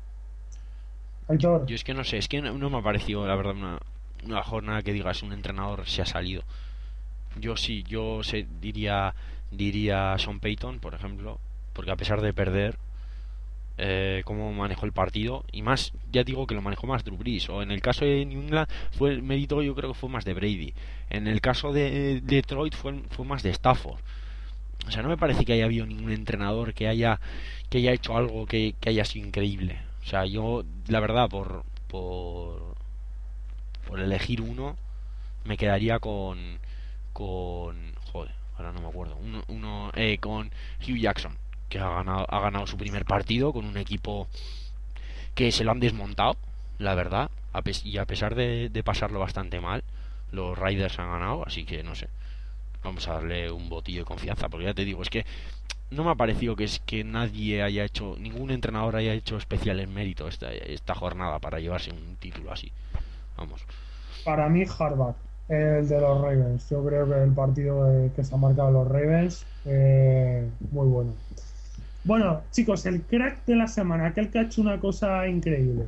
Aitor. Yo es que no sé, es que no, no me ha parecido, la verdad, una, una jornada que digas un entrenador se ha salido. Yo sí, yo sé, diría diría Sean Payton, por ejemplo, porque a pesar de perder, eh, cómo manejó el partido, y más, ya digo que lo manejó más Drew Brees, o en el caso de New England fue el mérito, yo creo que fue más de Brady, en el caso de Detroit fue, fue más de Stafford. O sea, no me parece que haya habido ningún entrenador que haya que haya hecho algo que, que haya sido increíble. O sea, yo, la verdad, por por, por elegir uno, me quedaría con con joder, ahora no me acuerdo, uno, uno eh, con Hugh Jackson, que ha ganado ha ganado su primer partido con un equipo que se lo han desmontado, la verdad, a pes- y a pesar de, de pasarlo bastante mal, los Raiders han ganado, así que no sé, vamos a darle un botillo de confianza, porque ya te digo, es que no me ha parecido que es que nadie haya hecho, ningún entrenador haya hecho especial en mérito esta, esta jornada para llevarse un título así. Vamos. Para mí, Harbaugh, el de los Ravens. Yo creo que el partido eh, que se ha marcado los Ravens, eh, muy bueno. Bueno, chicos, el crack de la semana, aquel que ha hecho una cosa increíble.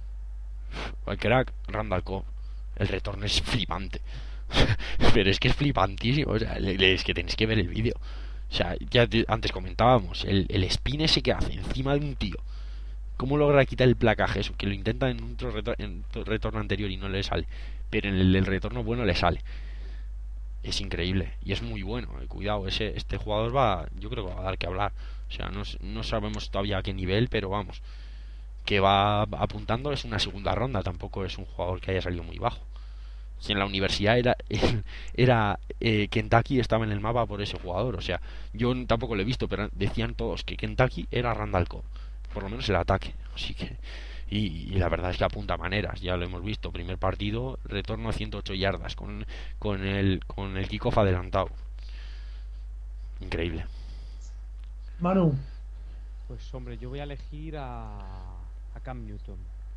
El crack, Randall Cobb. El retorno es flipante. Pero es que es flipantísimo. O sea, le- le- es que tenéis que ver el vídeo. O sea, ya te- antes comentábamos, el, el spin ese que hace encima de un tío. ¿Cómo logra quitar el placaje? Eso, que lo intenta en otro retor- en otro retorno anterior y no le sale. Pero en el del retorno bueno le sale. Es increíble y es muy bueno. eh, Cuidado, ese este jugador va, yo creo que va a dar que hablar. O sea, no, s- no sabemos todavía a qué nivel, pero vamos, que va apuntando. Es una segunda ronda, tampoco es un jugador que haya salido muy bajo. Si en la universidad era era eh, Kentucky estaba en el mapa por ese jugador. O sea, yo tampoco lo he visto, pero decían todos que Kentucky era Randall Cobb, por lo menos el ataque. Así que y, y la verdad es que apunta maneras, ya lo hemos visto. Primer partido, retorno a ciento ocho yardas con con el con el kickoff adelantado. Increíble. Manu, Pues hombre, yo voy a elegir a, a Cam Newton.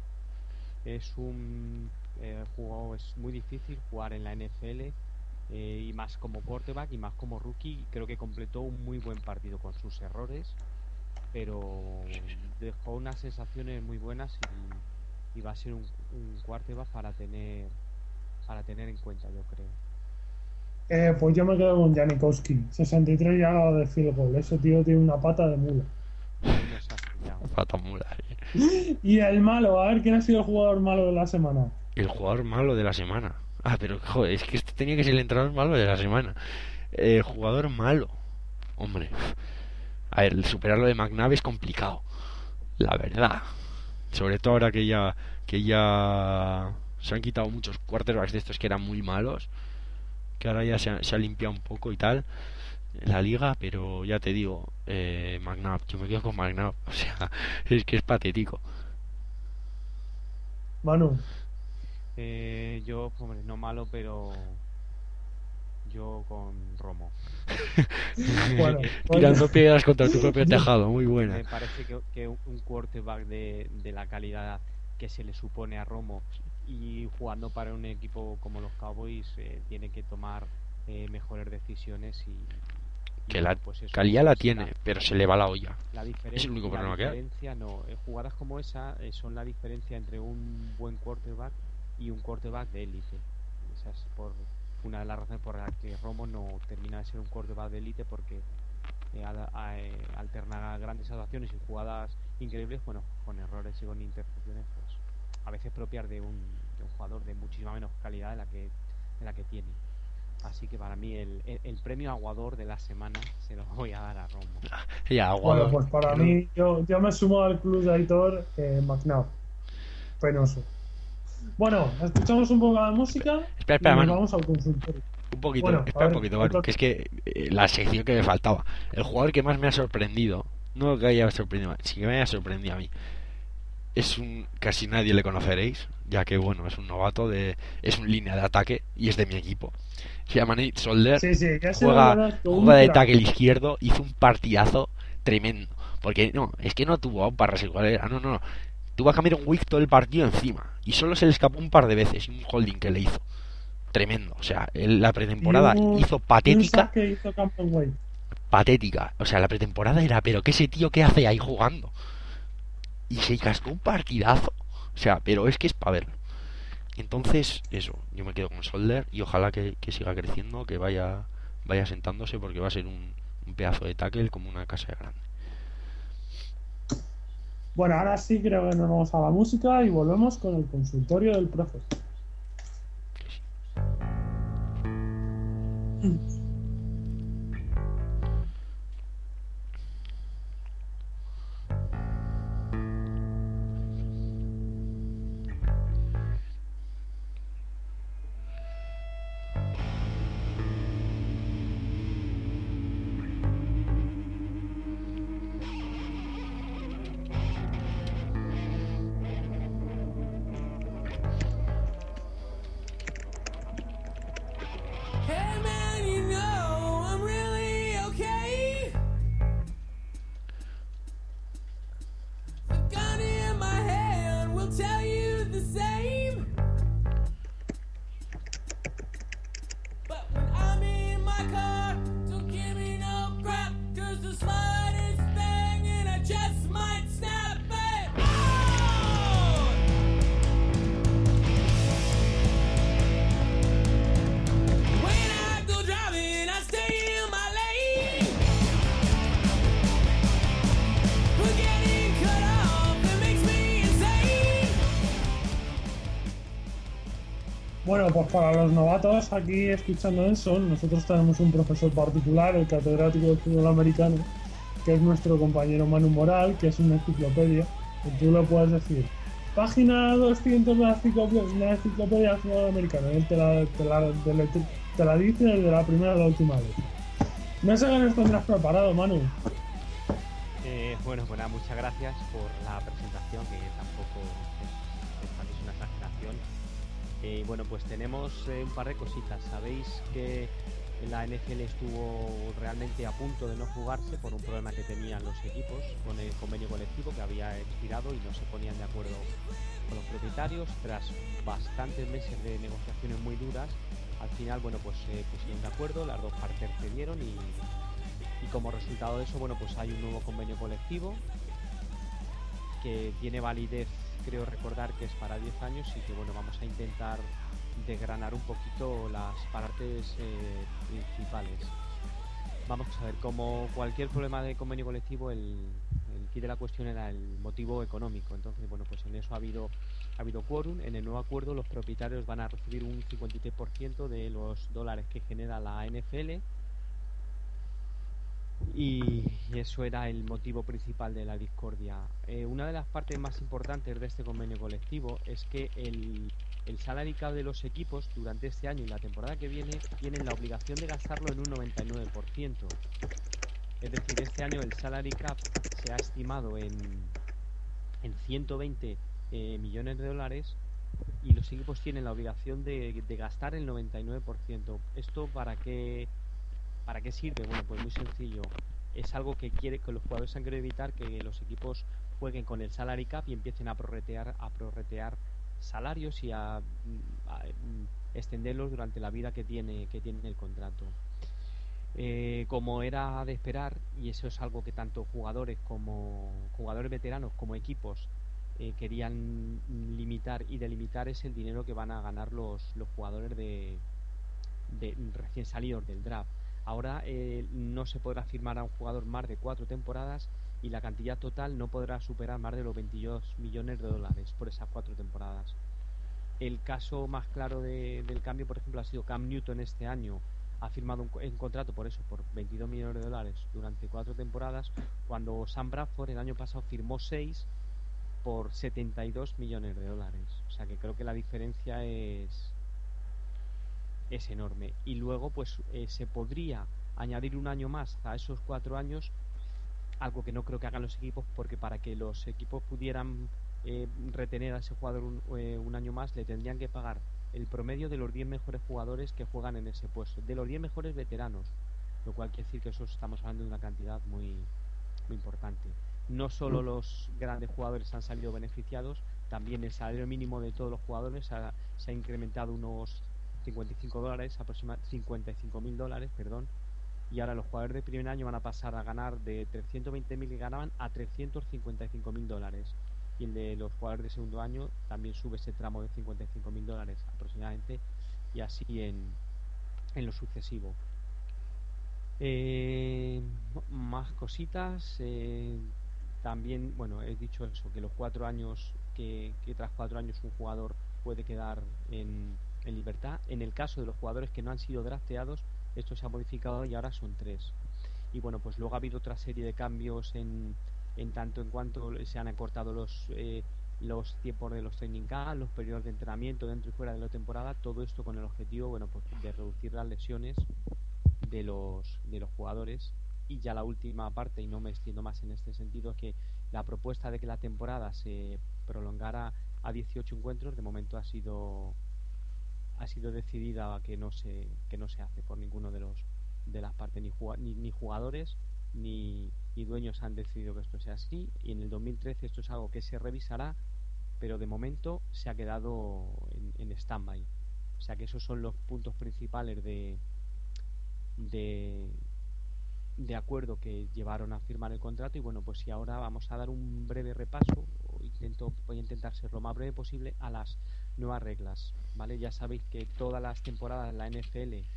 Es un eh, jugador, es muy difícil jugar en la N F L, eh, y más como quarterback y más como rookie. Creo que completó un muy buen partido con sus errores, pero dejó unas sensaciones muy buenas y, y va a ser un, un quarterback para tener para tener en cuenta, yo creo. eh, pues yo me quedo con Janikowski. sesenta y tres yardas de field goal. Ese tío tiene una pata de mula. Hoy nos ha pillado. Pata mula, eh. Y el malo, a ver quién ha sido el jugador malo de la semana. El jugador malo de la semana. Ah, pero joder, es que este tenía que ser el entrenador malo de la semana. El jugador malo. Hombre. A ver, el superar lo de McNabb es complicado. La verdad. Sobre todo ahora que ya que ya se han quitado muchos quarterbacks de estos que eran muy malos. que ahora ya se ha, se ha limpiado un poco y tal la liga, pero ya te digo, eh, McNabb, yo me quedo con McNabb, o sea, es que es patético. Manu, Eh, yo, hombre, no malo, pero yo con Romo. bueno, Eh, Tirando piedras contra tu propio yo- tejado, muy buena. Me parece que, que un quarterback de, de la calidad que se le supone a Romo y jugando para un equipo como los Cowboys eh, tiene que tomar eh, mejores decisiones y, y Que bueno, la pues eso, calidad la pues tiene, la, pero se le va la olla. la Es el diferencia, único la problema que hay. diferencia no, eh, jugadas como esa eh, son la diferencia entre un buen quarterback y un quarterback de élite. Esa es por una de las razones por las que Romo no termina de ser un quarterback de élite, porque eh, al- a- eh, alterna grandes actuaciones y jugadas increíbles, bueno, con errores y con intercepciones, pues a veces propias de un, de un jugador de muchísima menos calidad de la que de la que tiene. Así que para mí el, el, el premio aguador de la semana se lo voy a dar a Romo. Ya, bueno, Aguador, pues para que no- mí, yo, yo me sumo al club de Aitor, eh, McNabb. Penoso. Bueno, escuchamos un poco la música Espera, y espera, nos Manu. vamos al consultorio. Un poquito, Bueno, a espera un ver, poquito, Manu, Aitor. que es que eh, la sección que me faltaba. El jugador que más me ha sorprendido, no que haya sorprendido, sí que me haya sorprendido a mí. Es un, casi nadie le conoceréis, ya que bueno, es un novato de, es un línea de ataque y es de mi equipo. Se llama Nate Solder, Sí, sí, ya se lo juega, conozco, un juega de crack. tackle izquierdo, hizo un partidazo tremendo. Porque no, es que no tuvo un par igual era, no, no, no. Tuvo a Cameron Wick todo el partido encima y solo se le escapó un par de veces y un holding que le hizo. Tremendo, o sea, él- la Y pretemporada un, hizo y un patética, sack que hizo Cameron Wade. patética. O sea, la pretemporada era, pero ¿qué ese tío qué hace ahí jugando? Y se cascó un partidazo. O sea, pero es que es para verlo. Entonces, eso, yo me quedo con Solder y ojalá que, que siga creciendo, que vaya vaya sentándose porque va a ser un, un pedazo de tackle como una casa de grande. Bueno, ahora sí creo que nos vamos a la música y volvemos con el consultorio del profe. Que sí. Hey man, you know I'm really okay. The gun in my hand will tell you the same. But when I'm in my car, don't give me no crap, 'cause the slightest thing and I just might snap it. Oh! When I go driving, I stay in my lane. But getting cut off, it makes me insane. Bueno, pues para los novatos aquí escuchando eso, nosotros tenemos un profesor particular, el catedrático de fútbol americano, que es nuestro compañero Manu Moral, que es una enciclopedia, y tú le puedes decir, página doscientos de la enciclopedia, la enciclopedia del fútbol americano, y él te la, te la, te la- te la dice desde la primera a la última letra. No sé qué nos tendrás preparado, Manu. Eh, bueno, pues nada, muchas gracias por la presentación, que tampoco es, es, es una exageración. Eh, bueno, pues tenemos eh, un par de cositas. Sabéis que la N F L estuvo realmente a punto de no jugarse por un problema que tenían los equipos con el convenio colectivo que había expirado y no se ponían de acuerdo con los propietarios. Tras bastantes meses de negociaciones muy duras, al final, bueno, pues se pusieron de acuerdo, las dos partes cedieron y, y como resultado de eso, bueno, pues hay un nuevo convenio colectivo que tiene validez, creo recordar que es para diez años y que bueno, vamos a intentar desgranar un poquito las partes eh, principales. Vamos a ver, como cualquier problema de convenio colectivo, el, el kit de la cuestión era el motivo económico. Entonces, bueno, pues en eso ha habido ha habido quórum. En el nuevo acuerdo los propietarios van a recibir un cincuenta y tres por ciento de los dólares que genera la N F L Y eso era el motivo principal de la discordia. Eh, una de las partes más importantes de este convenio colectivo es que el, el salary cap de los equipos durante este año y la temporada que viene tienen la obligación de gastarlo en un noventa y nueve por ciento. Es decir, este año el salary cap se ha estimado en, en ciento veinte eh, millones de dólares y los equipos tienen la obligación de, de gastar el noventa y nueve por ciento. ¿Esto para qué, para qué sirve? Bueno, pues muy sencillo. Es algo que quiere que los jugadores han querido evitar, que los equipos jueguen con el salary cap y empiecen a prorratear, a prorratear salarios y a, a, a extenderlos durante la vida que tiene, que tiene el contrato. Eh, como era de esperar, y eso es algo que tanto jugadores como jugadores veteranos como equipos eh, querían limitar y delimitar, es el dinero que van a ganar los, los jugadores de, de recién salidos del draft. Ahora eh, no se podrá firmar a un jugador más de cuatro temporadas y la cantidad total no podrá superar más de los veintidós millones de dólares por esas cuatro temporadas. El caso más claro de, del cambio, por ejemplo, ha sido Cam Newton este año. Ha firmado un, un contrato por eso, por veintidós millones de dólares durante cuatro temporadas, cuando Sam Bradford el año pasado firmó seis por setenta y dos millones de dólares. O sea que creo que la diferencia es es enorme. Y luego pues eh, se podría añadir un año más a esos cuatro años, algo que no creo que hagan los equipos, porque para que los equipos pudieran eh, retener a ese jugador un, eh, un año más, le tendrían que pagar el promedio de los diez mejores jugadores que juegan en ese puesto, de los diez mejores veteranos, lo cual quiere decir que eso estamos hablando de una cantidad muy, muy importante. No solo los grandes jugadores han salido beneficiados, también el salario mínimo de todos los jugadores ha, se ha incrementado unos cincuenta y cinco dólares, aproximadamente cincuenta y cinco mil dólares, perdón, y ahora los jugadores de primer año van a pasar a ganar de trescientos veinte mil que ganaban a trescientos cincuenta y cinco mil dólares, y el de los jugadores de segundo año también sube ese tramo de cincuenta y cinco mil dólares aproximadamente, y así en, en lo sucesivo. Eh, más cositas. Eh, también, bueno, he dicho eso, que los cuatro años, que, que tras cuatro años un jugador puede quedar en, en libertad. En el caso de los jugadores que no han sido drafteados, esto se ha modificado y ahora son tres. Y bueno, pues luego ha habido otra serie de cambios en, en tanto en cuanto se han acortado los eh, los tiempos de los training camp, los periodos de entrenamiento dentro y fuera de la temporada, todo esto con el objetivo, bueno, pues de reducir las lesiones de los de los jugadores. Y ya la última parte, y no me extiendo más en este sentido, es que la propuesta de que la temporada se prolongara a dieciocho encuentros de momento ha sido ha sido decidida que no se que no se hace por ninguno de los de las partes, ni, ni, ni jugadores ni, ni dueños han decidido que esto sea así, y en el dos mil trece esto es algo que se revisará, pero de momento se ha quedado en, en stand-by. O sea que esos son los puntos principales de de de acuerdo que llevaron a firmar el contrato. Y bueno, pues si ahora vamos a dar un breve repaso, o intento, voy a intentar ser lo más breve posible, a las nuevas reglas, ¿vale? Ya sabéis que todas las temporadas la N F L,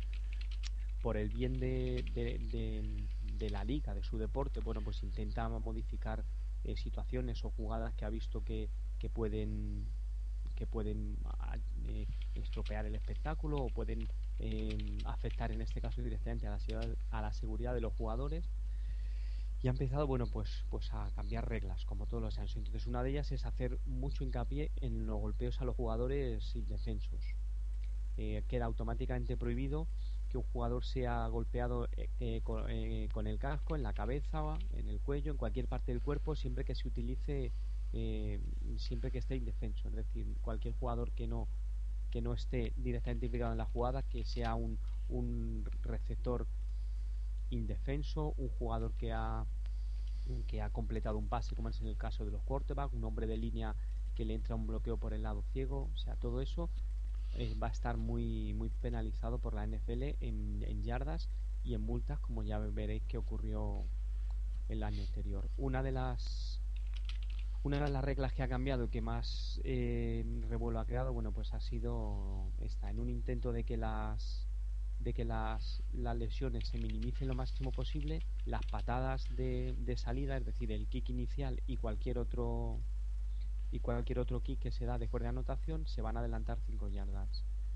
por el bien de, de, de, de la liga, de su deporte, bueno, pues intenta modificar eh, situaciones o jugadas que ha visto que, que pueden que pueden eh, estropear el espectáculo o pueden eh, afectar en este caso directamente a la, a la seguridad de los jugadores, y ha empezado, bueno, pues pues a cambiar reglas como todos los años. Entonces una de ellas es hacer mucho hincapié en los golpeos a los jugadores indefensos. Eh, queda automáticamente prohibido que un jugador sea golpeado eh, eh, con, eh, con el casco, en la cabeza, en el cuello, en cualquier parte del cuerpo, siempre que se utilice Eh, siempre que esté indefenso, es decir, cualquier jugador que no que no esté directamente implicado en la jugada, que sea un, un receptor indefenso, un jugador que ha que ha completado un pase, como es en el caso de los quarterbacks, un hombre de línea que le entra un bloqueo por el lado ciego, o sea, todo eso eh, va a estar muy muy penalizado por la N F L en, en yardas y en multas, como ya veréis que ocurrió el año anterior. Una de las Una de las reglas que ha cambiado y que más eh, revuelo ha creado, bueno, pues ha sido esta, en un intento de que las de que las, las lesiones se minimicen lo máximo posible, las patadas de, de salida, es decir, el kick inicial y cualquier otro y cualquier otro kick que se da después de anotación se van a adelantar cinco yardas.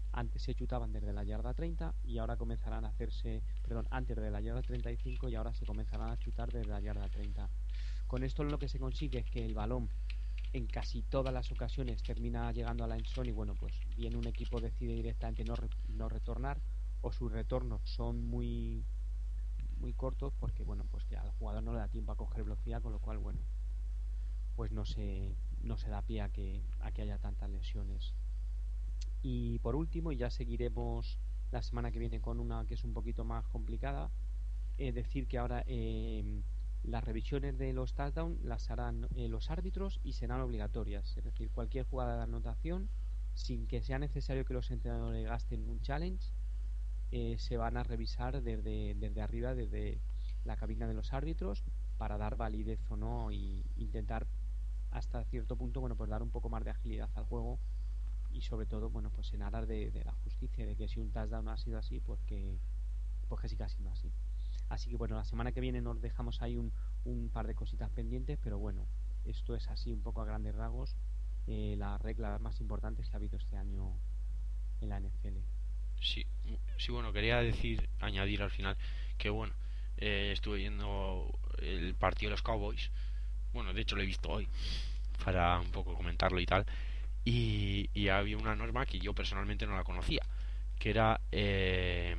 Antes se chutaban desde la yarda treinta y ahora comenzarán a hacerse, perdón, antes de la yarda treinta y cinco y ahora se comenzarán a chutar desde la yarda treinta. Con esto lo que se consigue es que el balón en casi todas las ocasiones termina llegando a la endzone y bueno, pues bien un equipo decide directamente no, re- no retornar o sus retornos son muy muy cortos porque bueno, pues que al jugador no le da tiempo a coger velocidad, con lo cual bueno, pues no se no se da pie a que a que haya tantas lesiones. Y por último, y ya seguiremos la semana que viene con una que es un poquito más complicada, es decir que ahora eh, las revisiones de los touchdowns las harán eh, los árbitros y serán obligatorias. Es decir, cualquier jugada de anotación, sin que sea necesario que los entrenadores gasten un challenge, eh, se van a revisar desde, desde arriba, desde la cabina de los árbitros, para dar validez o no y intentar hasta cierto punto, bueno, pues dar un poco más de agilidad al juego y sobre todo, bueno, pues en aras de, de la justicia, de que si un touchdown no ha sido así, pues que, pues que sí que ha sido así. Así que bueno, la semana que viene nos dejamos ahí un, un par de cositas pendientes, pero bueno, esto es así un poco a grandes rasgos eh, las reglas más importantes que ha habido este año en la N F L. Sí, sí, bueno, quería decir, añadir al final que bueno, eh, estuve viendo el partido de los Cowboys. Bueno, de hecho lo he visto hoy para un poco comentarlo y tal. Y, y había una norma que yo personalmente no la conocía, que era eh,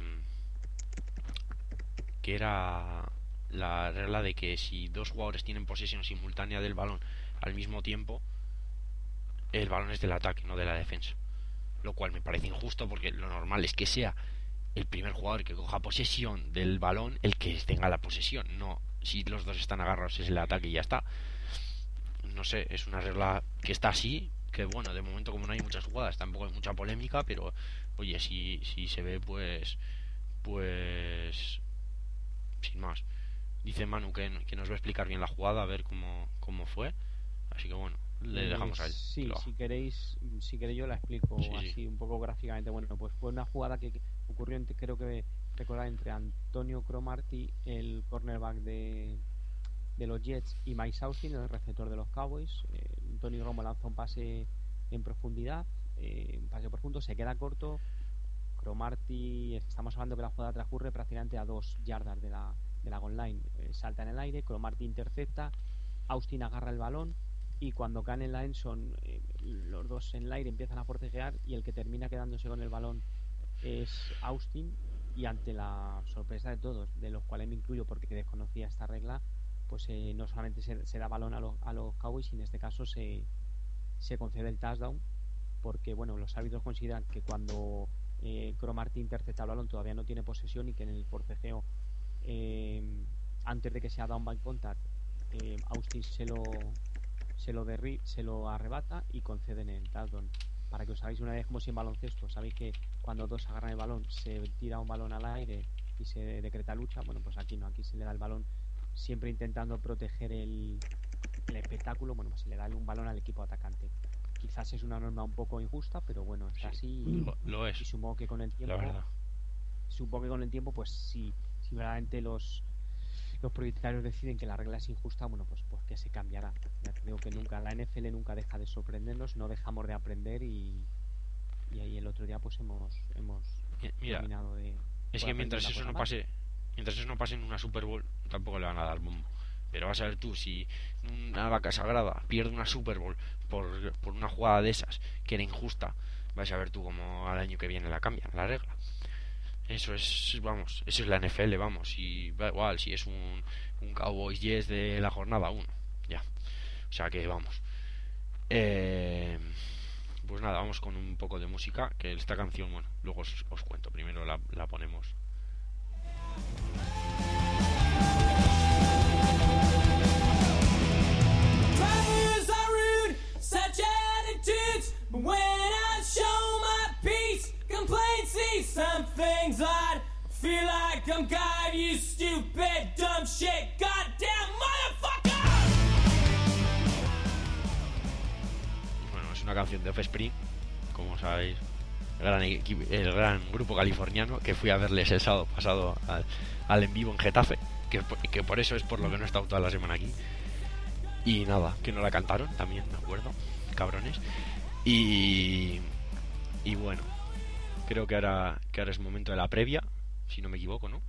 que era la regla de que si dos jugadores tienen posesión simultánea del balón al mismo tiempo, el balón es del ataque, no de la defensa. Lo cual me parece injusto porque lo normal es que sea el primer jugador que coja posesión del balón el que tenga la posesión, no si los dos están agarrados es el ataque y ya está. No sé, es una regla que está así, que bueno, de momento como no hay muchas jugadas tampoco hay mucha polémica, pero oye, si, si se ve pues pues sin más. Dice Manu que, que nos va a explicar bien la jugada, a ver cómo, cómo fue, así que bueno, le dejamos a él. Sí, Lo- si queréis, si queréis yo la explico Sí, sí. así un poco gráficamente. Bueno, pues fue una jugada que que ocurrió entre, creo que recordar, entre Antonio Cromartie, el cornerback de, de los Jets, y Mike Austin, el receptor de los Cowboys. eh, Tony Romo lanza un pase en profundidad, eh, un pase profundo, se queda corto. Cromartie, estamos hablando que la jugada transcurre prácticamente a dos yardas de la, de la goal line. Eh, salta en el aire, Cromartie intercepta, Austin agarra el balón y cuando caen en la endzone, eh, los dos en el aire empiezan a forcejear y el que termina quedándose con el balón es Austin. Y ante la sorpresa de todos, de los cuales me incluyo porque desconocía esta regla, pues eh, no solamente se, se da balón a, lo, a los Cowboys, sino en este caso se, se concede el touchdown, porque bueno, los árbitros consideran que cuando eh, Cromartie intercepta el balón todavía no tiene posesión y que en el forcejeo eh, antes de que sea down by contact, eh, Austin se lo se lo derri se lo arrebata y conceden el touchdown. Para que os hagáis una idea, como si en baloncesto sabéis que cuando dos agarran el balón se tira un balón al aire y se decreta lucha. Bueno, pues aquí no, aquí se le da el balón siempre intentando proteger el, el espectáculo. Bueno, pues se le da un balón al equipo atacante. Quizás es una norma un poco injusta, pero bueno, está Sí, así y, lo, lo es, y supongo que con el tiempo la verdad. supongo que con el tiempo, pues si, si verdaderamente los los propietarios deciden que la regla es injusta, bueno, pues, pues que se cambiará. Ya te digo que nunca, la N F L nunca deja de sorprendernos, no dejamos de aprender y, y ahí el otro día pues hemos hemos Mi- Mira, terminado de es por que aprender mientras una eso cosa no más. pase, mientras eso no pase en una Super Bowl, tampoco le van a dar bombo. Pero vas a ver tú, si una vaca sagrada pierde una Super Bowl por, por una jugada de esas que era injusta, vas a ver tú como al año que viene la cambian, la regla. Eso es, vamos, eso es la N F L, vamos, y da igual si es un, un Cowboys Jets de la jornada uno, ya. O sea que vamos. Eh, pues nada, vamos con un poco de música, que esta canción, bueno, luego os, os cuento, primero la, la ponemos. Drivers are rude, such attitudes. But when I show my peace, complaints see some things odd. Feel like I'm God, you stupid, dumb shit, goddamn motherfucker! Bueno, es una canción de Offspring, como sabéis, el gran, equi- el gran grupo californiano, que fui a verles el sábado pasado al, al en vivo en Getafe, que, que por eso es por lo que no he estado toda la semana aquí. Y nada, que no la cantaron, también me acuerdo, cabrones. Y, y bueno, creo que ahora, que ahora es momento de la previa, si no me equivoco, ¿no?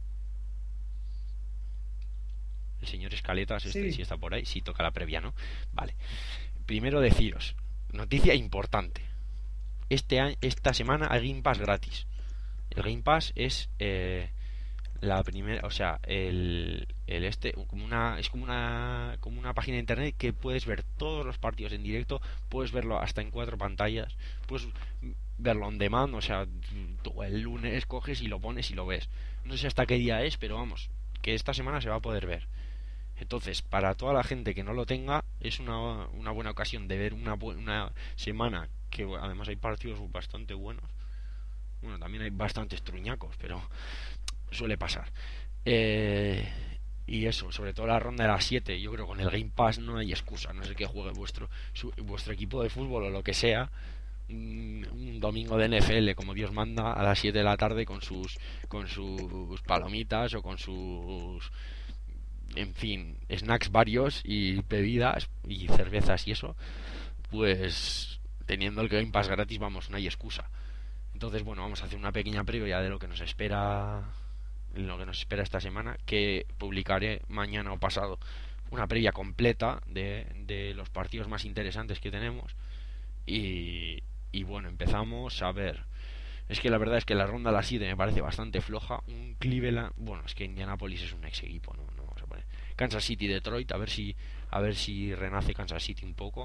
El señor Escaletas, este, Sí. si está por ahí, sí toca la previa, ¿no? Vale. Primero deciros, noticia importante. Este año, esta semana hay Game Pass gratis. El Game Pass es eh, la primera, o sea, el, el este, como una, es como una, como una página de internet que puedes ver todos los partidos en directo, puedes verlo hasta en cuatro pantallas, puedes verlo on demand, o sea, tú el lunes coges y lo pones y lo ves. No sé hasta qué día es, pero vamos, que esta semana se va a poder ver. Entonces, para toda la gente que no lo tenga, es una, una buena ocasión de ver una, una semana que además hay partidos bastante buenos. Bueno, también hay bastantes truñacos, pero suele pasar. Eh, y eso, sobre todo la ronda de las siete, yo creo que con el Game Pass no hay excusa, no sé qué juegue vuestro, su, vuestro equipo de fútbol o lo que sea. Un, un domingo de N F L como Dios manda a las siete de la tarde con sus con sus palomitas o con sus, en fin, snacks varios y bebidas y cervezas y eso, pues teniendo el Game Pass gratis, vamos, no hay excusa. Entonces, bueno, vamos a hacer una pequeña previa de lo que nos espera lo que nos espera esta semana, que publicaré mañana o pasado una previa completa de, de los partidos más interesantes que tenemos. Y, y bueno, empezamos a ver. Es que la verdad es que la ronda a las siete me parece bastante floja. Un Cleveland, bueno, es que Indianapolis es un ex equipo, no, no vamos a poner. Kansas City, Detroit, a ver si a ver si renace Kansas City un poco.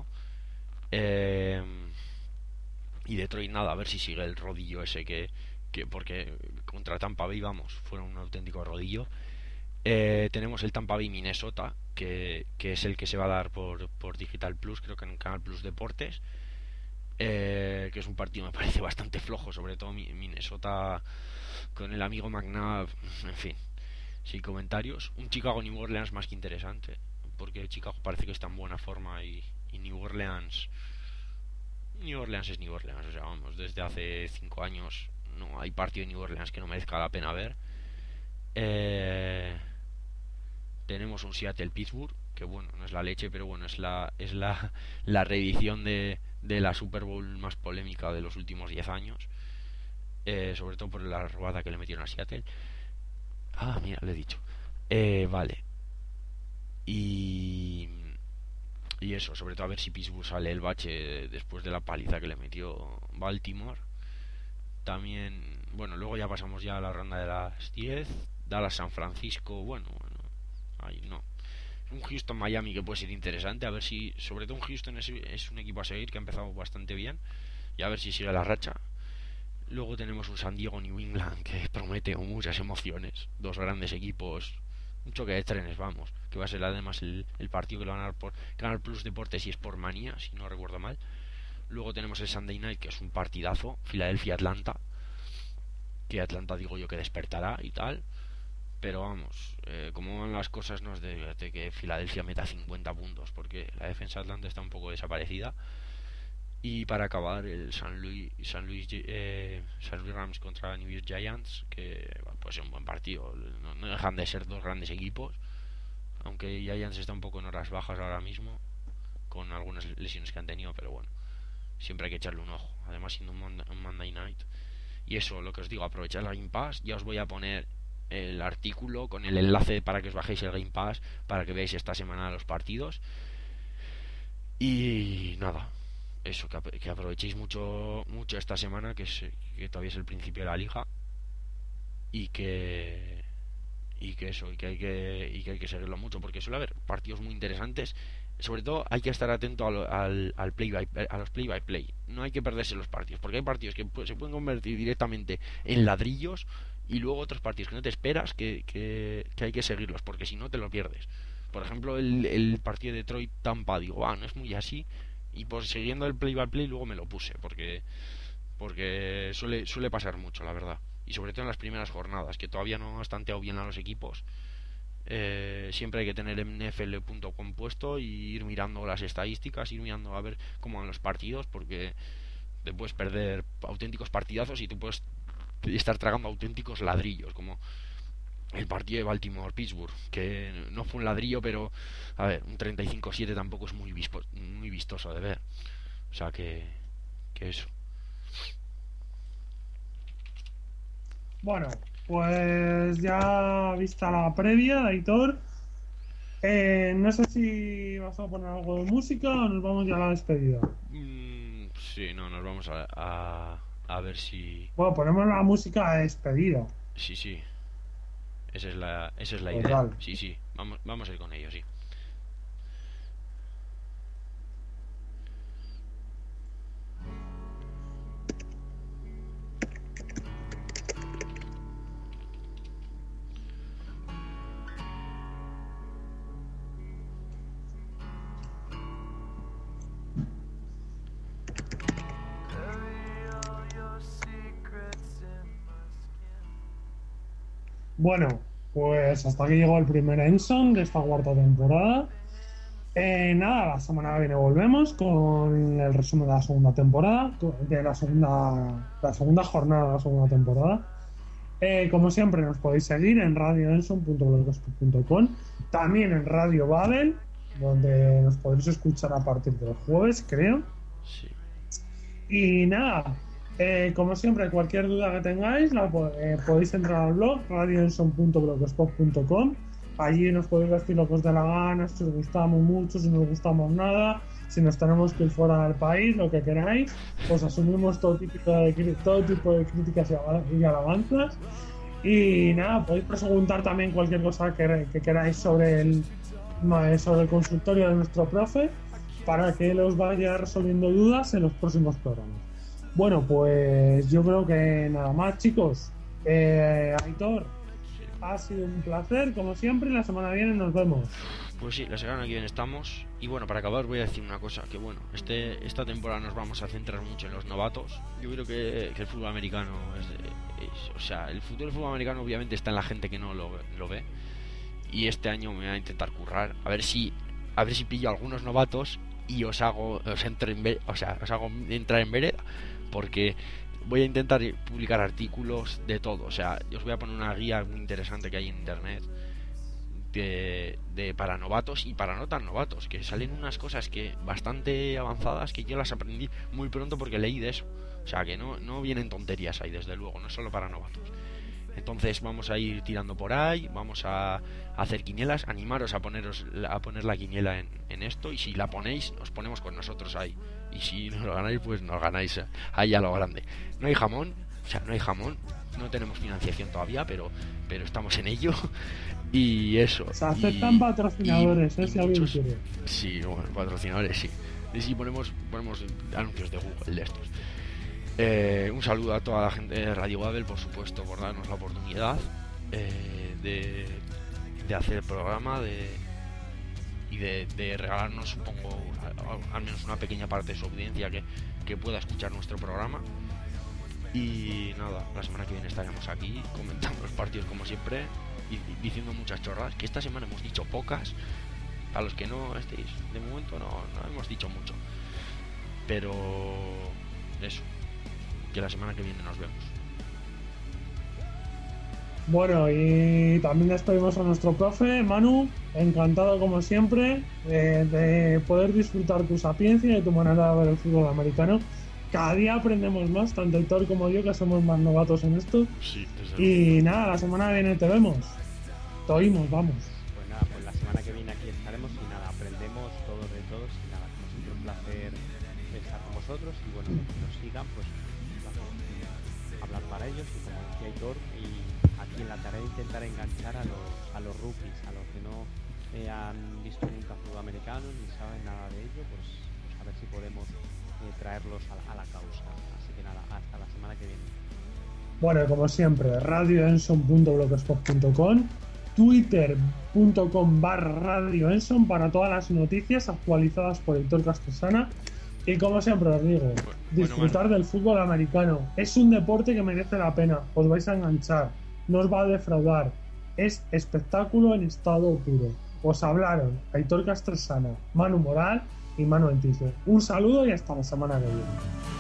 Eh, y Detroit nada, a ver si sigue el rodillo ese que, que porque contra Tampa Bay, vamos, fueron un auténtico rodillo. Eh, tenemos el Tampa Bay Minnesota, que, que es el que se va a dar por, por Digital Plus, creo que en Canal Plus Deportes. Eh, que es un partido me parece bastante flojo, sobre todo Minnesota con el amigo McNabb, en fin, sin comentarios. Un Chicago New Orleans más que interesante, porque Chicago parece que está en buena forma y, y New Orleans New Orleans es New Orleans, o sea, vamos, desde hace cinco años no hay partido de New Orleans que no merezca la pena ver. Eh, tenemos un Seattle Pittsburgh, que bueno, no es la leche, pero bueno, es la es la, la reedición de, de la Super Bowl más polémica de los últimos diez años, eh, sobre todo por la robada que le metieron a Seattle. Ah, mira, lo he dicho. Eh, vale. Y y eso, sobre todo a ver si Pittsburgh sale el bache después de la paliza que le metió Baltimore. También, bueno, luego ya pasamos ya a la ronda de las diez. Dallas San Francisco, bueno, bueno, ahí no. Un Houston Miami que puede ser interesante, a ver si, sobre todo un Houston es, es un equipo a seguir que ha empezado bastante bien y a ver si sigue la racha. Luego tenemos un San Diego New England que promete muchas emociones, dos grandes equipos, un choque de trenes, vamos, que va a ser además el, el partido que lo van a dar por Canal Plus Deportes y Sport Manía, si no recuerdo mal. Luego tenemos el Sunday Night, que es un partidazo, Filadelfia-Atlanta, que Atlanta digo yo que despertará y tal, pero vamos, eh, como van las cosas no es de, de que Filadelfia meta cincuenta puntos, porque la defensa de Atlanta está un poco desaparecida. Y para acabar el San Luis San Luis, eh, San Luis Rams contra New York Giants, que bueno, puede ser un buen partido, no, no dejan de ser dos grandes equipos, aunque Giants está un poco en horas bajas ahora mismo con algunas lesiones que han tenido, pero bueno, siempre hay que echarle un ojo, además siendo un Monday, un Monday Night. Y eso, lo que os digo, aprovechad el Game Pass. Ya os voy a poner el artículo con el enlace para que os bajéis el Game Pass, para que veáis esta semana los partidos. Y nada, eso, que, que aprovechéis mucho mucho esta semana, que, es, que todavía es el principio de la liga, y que y que eso, y que hay que y que hay que seguirlo mucho, porque suele haber partidos muy interesantes. Sobre todo hay que estar atento al, al, al play by, a los play by play. No hay que perderse los partidos, porque hay partidos que se pueden convertir directamente en ladrillos, y luego otros partidos que no te esperas que, que, que hay que seguirlos, porque si no te lo pierdes. Por ejemplo, el, el partido de Detroit Tampa, digo, ah, no es muy así, y por siguiendo el play by play luego me lo puse, porque porque suele suele pasar mucho, la verdad, y sobre todo en las primeras jornadas, que todavía no has tanteado bien a los equipos. Eh, siempre hay que tener N F L punto com puesto y ir mirando las estadísticas, ir mirando a ver cómo van los partidos, porque te puedes perder auténticos partidazos y tú puedes estar tragando auténticos ladrillos, como el partido de Baltimore-Pittsburgh, que no fue un ladrillo, pero a ver, un treinta y cinco siete tampoco es muy, vispo, muy vistoso de ver, o sea que, que eso. Bueno, pues ya vista la previa de Aitor, eh, no sé si vas a poner algo de música o nos vamos ya a la despedida. Mm, sí, no, nos vamos a, a, a ver si... Bueno, ponemos la música de despedida. Sí, sí. Esa es la, esa es la Pues idea. dale. Sí, sí. Vamos, vamos a ir con ello, sí. Bueno, pues hasta aquí llegó el primer Enson de esta cuarta temporada. Eh, nada, la semana que viene volvemos con el resumen de la segunda temporada, de la segunda, la segunda jornada de la segunda temporada. Eh, como siempre, nos podéis seguir en radio enson punto blogspot punto com, también en Radio Babel, donde nos podréis escuchar a partir del jueves, creo. Sí. Y nada, eh, como siempre, cualquier duda que tengáis, la, eh, podéis entrar al blog radio enson punto blogspot punto com. Allí nos podéis decir lo que os dé la gana, si os gustamos mucho, si no os gustamos nada, si nos tenemos que ir fuera del país, lo que queráis. Pues asumimos todo tipo de, todo tipo de críticas y alabanzas. Y nada, podéis preguntar también cualquier cosa que, que queráis sobre el, sobre el consultorio de nuestro profe, para que él os vaya resolviendo dudas en los próximos programas. Bueno, pues yo creo que nada más, chicos. Eh, Aitor, ha sido un placer, como siempre. La semana que viene nos vemos. Pues sí, la semana que viene estamos. Y bueno, para acabar voy a decir una cosa, que bueno, este esta temporada nos vamos a centrar mucho en los novatos. Yo creo que, que el fútbol americano es, es, o sea, el futuro del fútbol americano obviamente está en la gente que no lo, lo ve. Y este año me voy a intentar currar, a ver si a ver si pillo algunos novatos y os hago os entre en ve- o sea, os hago entrar en vereda, porque voy a intentar publicar artículos de todo. O sea, yo os voy a poner una guía muy interesante que hay en internet de, de para novatos y para no tan novatos, que salen unas cosas que bastante avanzadas que yo las aprendí muy pronto porque leí de eso. O sea, que no, no vienen tonterías ahí, desde luego, no es solo para novatos. Entonces vamos a ir tirando por ahí, vamos a hacer quinielas, animaros a poneros a poner la quiniela en, en esto, y si la ponéis, os ponemos con nosotros ahí. Y si nos lo ganáis, pues nos ganáis ahí a lo grande. No hay jamón, o sea, no hay jamón, no tenemos financiación todavía, pero pero estamos en ello. Y eso. Se aceptan y, patrocinadores, y, ¿eh? y Si alguien muchos, quiere. sí, bueno, patrocinadores, sí. Y si ponemos, ponemos anuncios de Google de estos. Eh, un saludo a toda la gente de Radio Babel, por supuesto, por darnos la oportunidad eh, de, de hacer el programa de, y de, de regalarnos, supongo, al menos una pequeña parte de su audiencia que, que pueda escuchar nuestro programa. Y nada, la semana que viene estaremos aquí comentando los partidos como siempre y, y diciendo muchas chorradas, que esta semana hemos dicho pocas. A los que no estéis, de momento no, no hemos dicho mucho, pero eso, que la semana que viene nos vemos. Bueno, y también despedimos a nuestro profe, Manu. Encantado como siempre eh, de poder disfrutar tu sapiencia y de tu manera de ver el fútbol americano. Cada día aprendemos más, tanto Héctor como yo, que somos más novatos en esto. Sí, desde Y nada, la semana que viene te vemos. Te oímos, vamos. Pues nada, pues la semana que viene aquí estaremos y nada, aprendemos todos de todos y nada, como siempre un placer estar con vosotros y bueno, que nos sigan, pues un placer hablar para ellos y como decía Aitor, y aquí en la tarea de intentar enganchar a los, a los rookies, a los que no eh, han visto nunca fútbol americano ni saben nada de ello, pues, pues a ver si podemos eh, traerlos a la, a la causa. Así que nada, hasta la semana que viene. Bueno, como siempre, radio enson punto blogspot punto com, twitter punto com barra radio enson para todas las noticias actualizadas por Héctor Castresana. Y como siempre os digo, bueno, disfrutar bueno. del fútbol americano. Es un deporte que merece la pena, os vais a enganchar, no os va a defraudar. Es espectáculo en estado puro. Os hablaron Héctor Castresana, Manu Moral y Manu Entice. Un saludo y hasta la semana que viene.